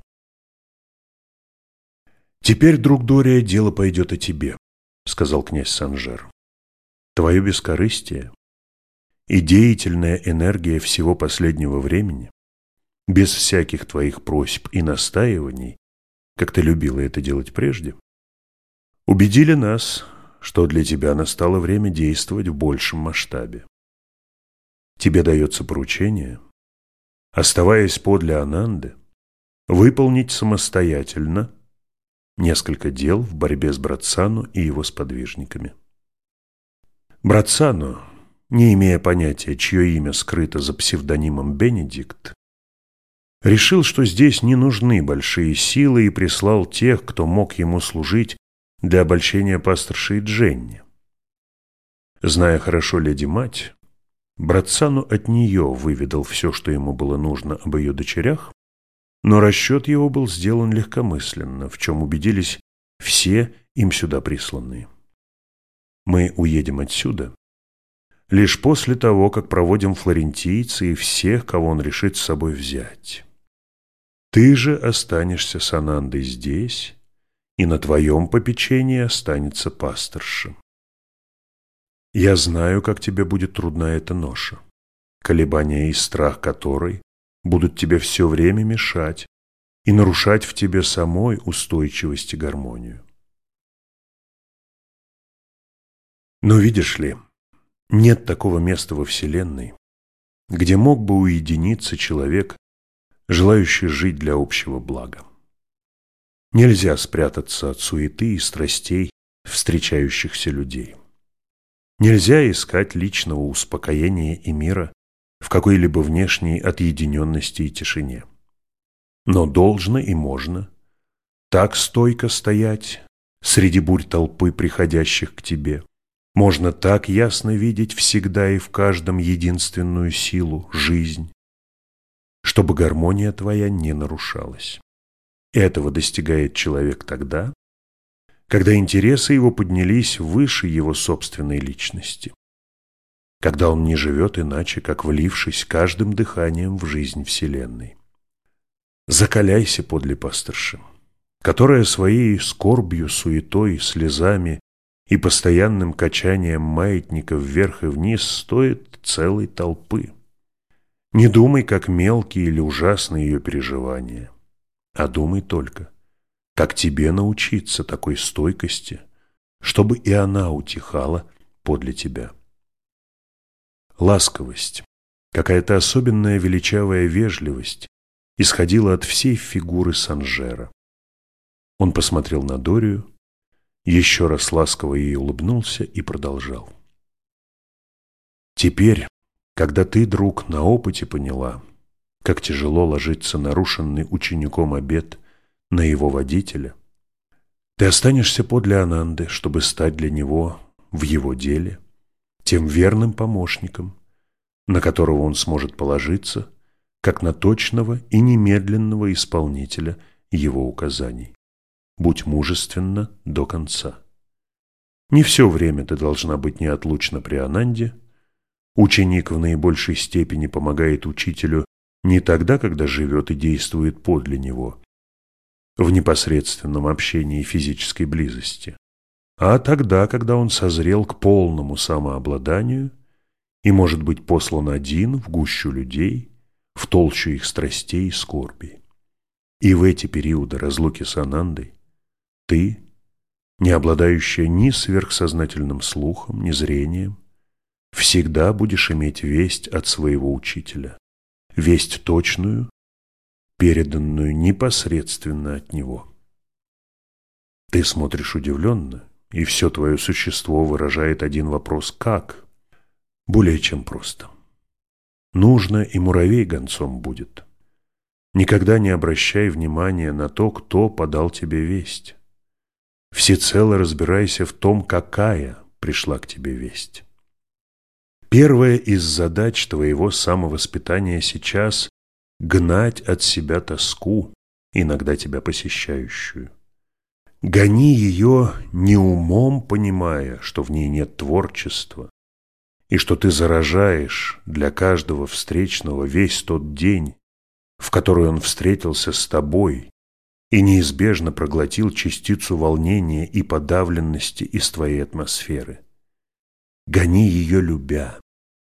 «Теперь, друг Дория, дело пойдет о тебе», — сказал князь Санжер. «Твое бескорыстие и деятельная энергия всего последнего времени, без всяких твоих просьб и настаиваний, как ты любила это делать прежде, убедили нас, что для тебя настало время действовать в большем масштабе. Тебе дается поручение, оставаясь подле Ананды, выполнить самостоятельно несколько дел в борьбе с Братсану и его сподвижниками. Братсану, не имея понятия, чье имя скрыто за псевдонимом Бенедикт, решил, что здесь не нужны большие силы, и прислал тех, кто мог ему служить для обольщения пасторши Дженни. Зная хорошо леди-мать, Братсану от нее выведал все, что ему было нужно об ее дочерях, но расчет его был сделан легкомысленно, в чем убедились все им сюда присланные. Мы уедем отсюда лишь после того, как проводим флорентийца и всех, кого он решит с собой взять. Ты же останешься с Анандой здесь, и на твоем попечении останется пастырша. Я знаю, как тебе будет трудна эта ноша, колебания и страх которой будут тебе все время мешать и нарушать в тебе самой устойчивость и гармонию. Но видишь ли, нет такого места во Вселенной, где мог бы уединиться человек, желающий жить для общего блага. Нельзя спрятаться от суеты и страстей встречающихся людей. Нельзя искать личного успокоения и мира в какой-либо внешней отъединенности и тишине. Но должно и можно так стойко стоять среди бурь толпы приходящих к тебе. Можно так ясно видеть всегда и в каждом единственную силу, жизнь, чтобы гармония твоя не нарушалась. Этого достигает человек тогда, когда интересы его поднялись выше его собственной личности, когда он не живет иначе, как влившись каждым дыханием в жизнь Вселенной. Закаляйся подле пастырши, которая своей скорбью, суетой, слезами и постоянным качанием маятника вверх и вниз стоит целой толпы. Не думай, как мелкие или ужасные ее переживания, а думай только, как тебе научиться такой стойкости, чтобы и она утихала подле тебя. Ласковость, какая-то особенная величавая вежливость исходила от всей фигуры Санжера. Он посмотрел на Дорию, еще раз ласково ей улыбнулся и продолжал. Теперь, когда ты, друг, на опыте поняла, как тяжело ложится нарушенный учеником обет на его водителя, ты останешься подле Ананды, чтобы стать для него в его деле тем верным помощником, на которого он сможет положиться, как на точного и немедленного исполнителя его указаний. Будь мужественна до конца. Не все время ты должна быть неотлучна при Ананде. Ученик в наибольшей степени помогает учителю не тогда, когда живет и действует подле него, в непосредственном общении и физической близости, а тогда, когда он созрел к полному самообладанию и может быть послан один в гущу людей, в толщу их страстей и скорбей. И в эти периоды разлуки с Анандой ты, не обладающая ни сверхсознательным слухом, ни зрением, всегда будешь иметь весть от своего учителя, весть точную, переданную непосредственно от него. Ты смотришь удивленно, и все твое существо выражает один вопрос «как?». Более чем просто. Нужно, и муравей гонцом будет. Никогда не обращай внимания на то, кто подал тебе весть. Всецело разбирайся в том, какая пришла к тебе весть. Первая из задач твоего самовоспитания сейчас — гнать от себя тоску, иногда тебя посещающую. Гони ее не умом, понимая, что в ней нет творчества, и что ты заражаешь для каждого встречного весь тот день, в который он встретился с тобой и неизбежно проглотил частицу волнения и подавленности из твоей атмосферы. Гони ее любя.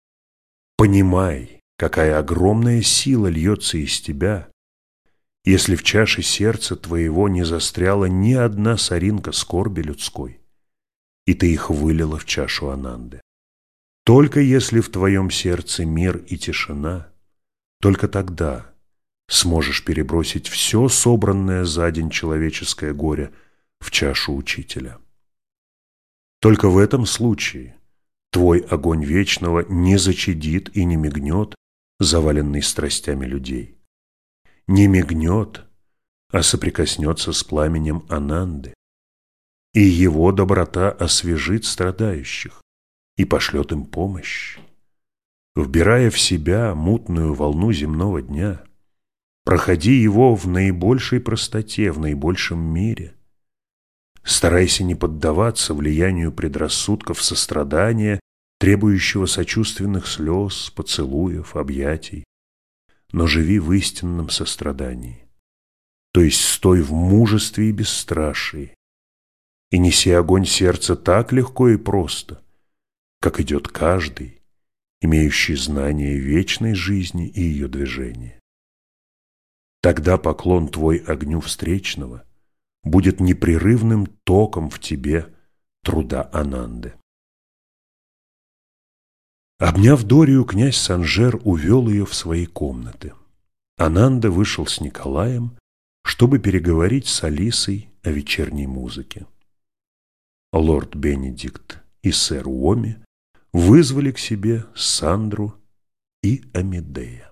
Понимай, какая огромная сила льется из тебя, если в чаше сердца твоего не застряла ни одна соринка скорби людской, и ты их вылила в чашу Ананды. Только если в твоем сердце мир и тишина, только тогда сможешь перебросить все собранное за день человеческое горе в чашу учителя. Только в этом случае твой огонь вечного не зачадит и не мигнет, заваленный страстями людей. Не мигнет, а соприкоснется с пламенем Ананды, и его доброта освежит страдающих и пошлет им помощь. Вбирая в себя мутную волну земного дня, проходи его в наибольшей простоте, в наибольшем мире. Старайся не поддаваться влиянию предрассудков сострадания, требующего сочувственных слез, поцелуев, объятий, но живи в истинном сострадании, то есть стой в мужестве и бесстрашии, и неси огонь сердца так легко и просто, как идет каждый, имеющий знание вечной жизни и ее движения. Тогда поклон твой огню встречного будет непрерывным током в тебе труда Ананды. Обняв Дорию, князь Санжер увел ее в свои комнаты. Ананда вышел с Николаем, чтобы переговорить с Алисой о вечерней музыке. Лорд Бенедикт и сэр Уоми вызвали к себе Сандру и Амедея.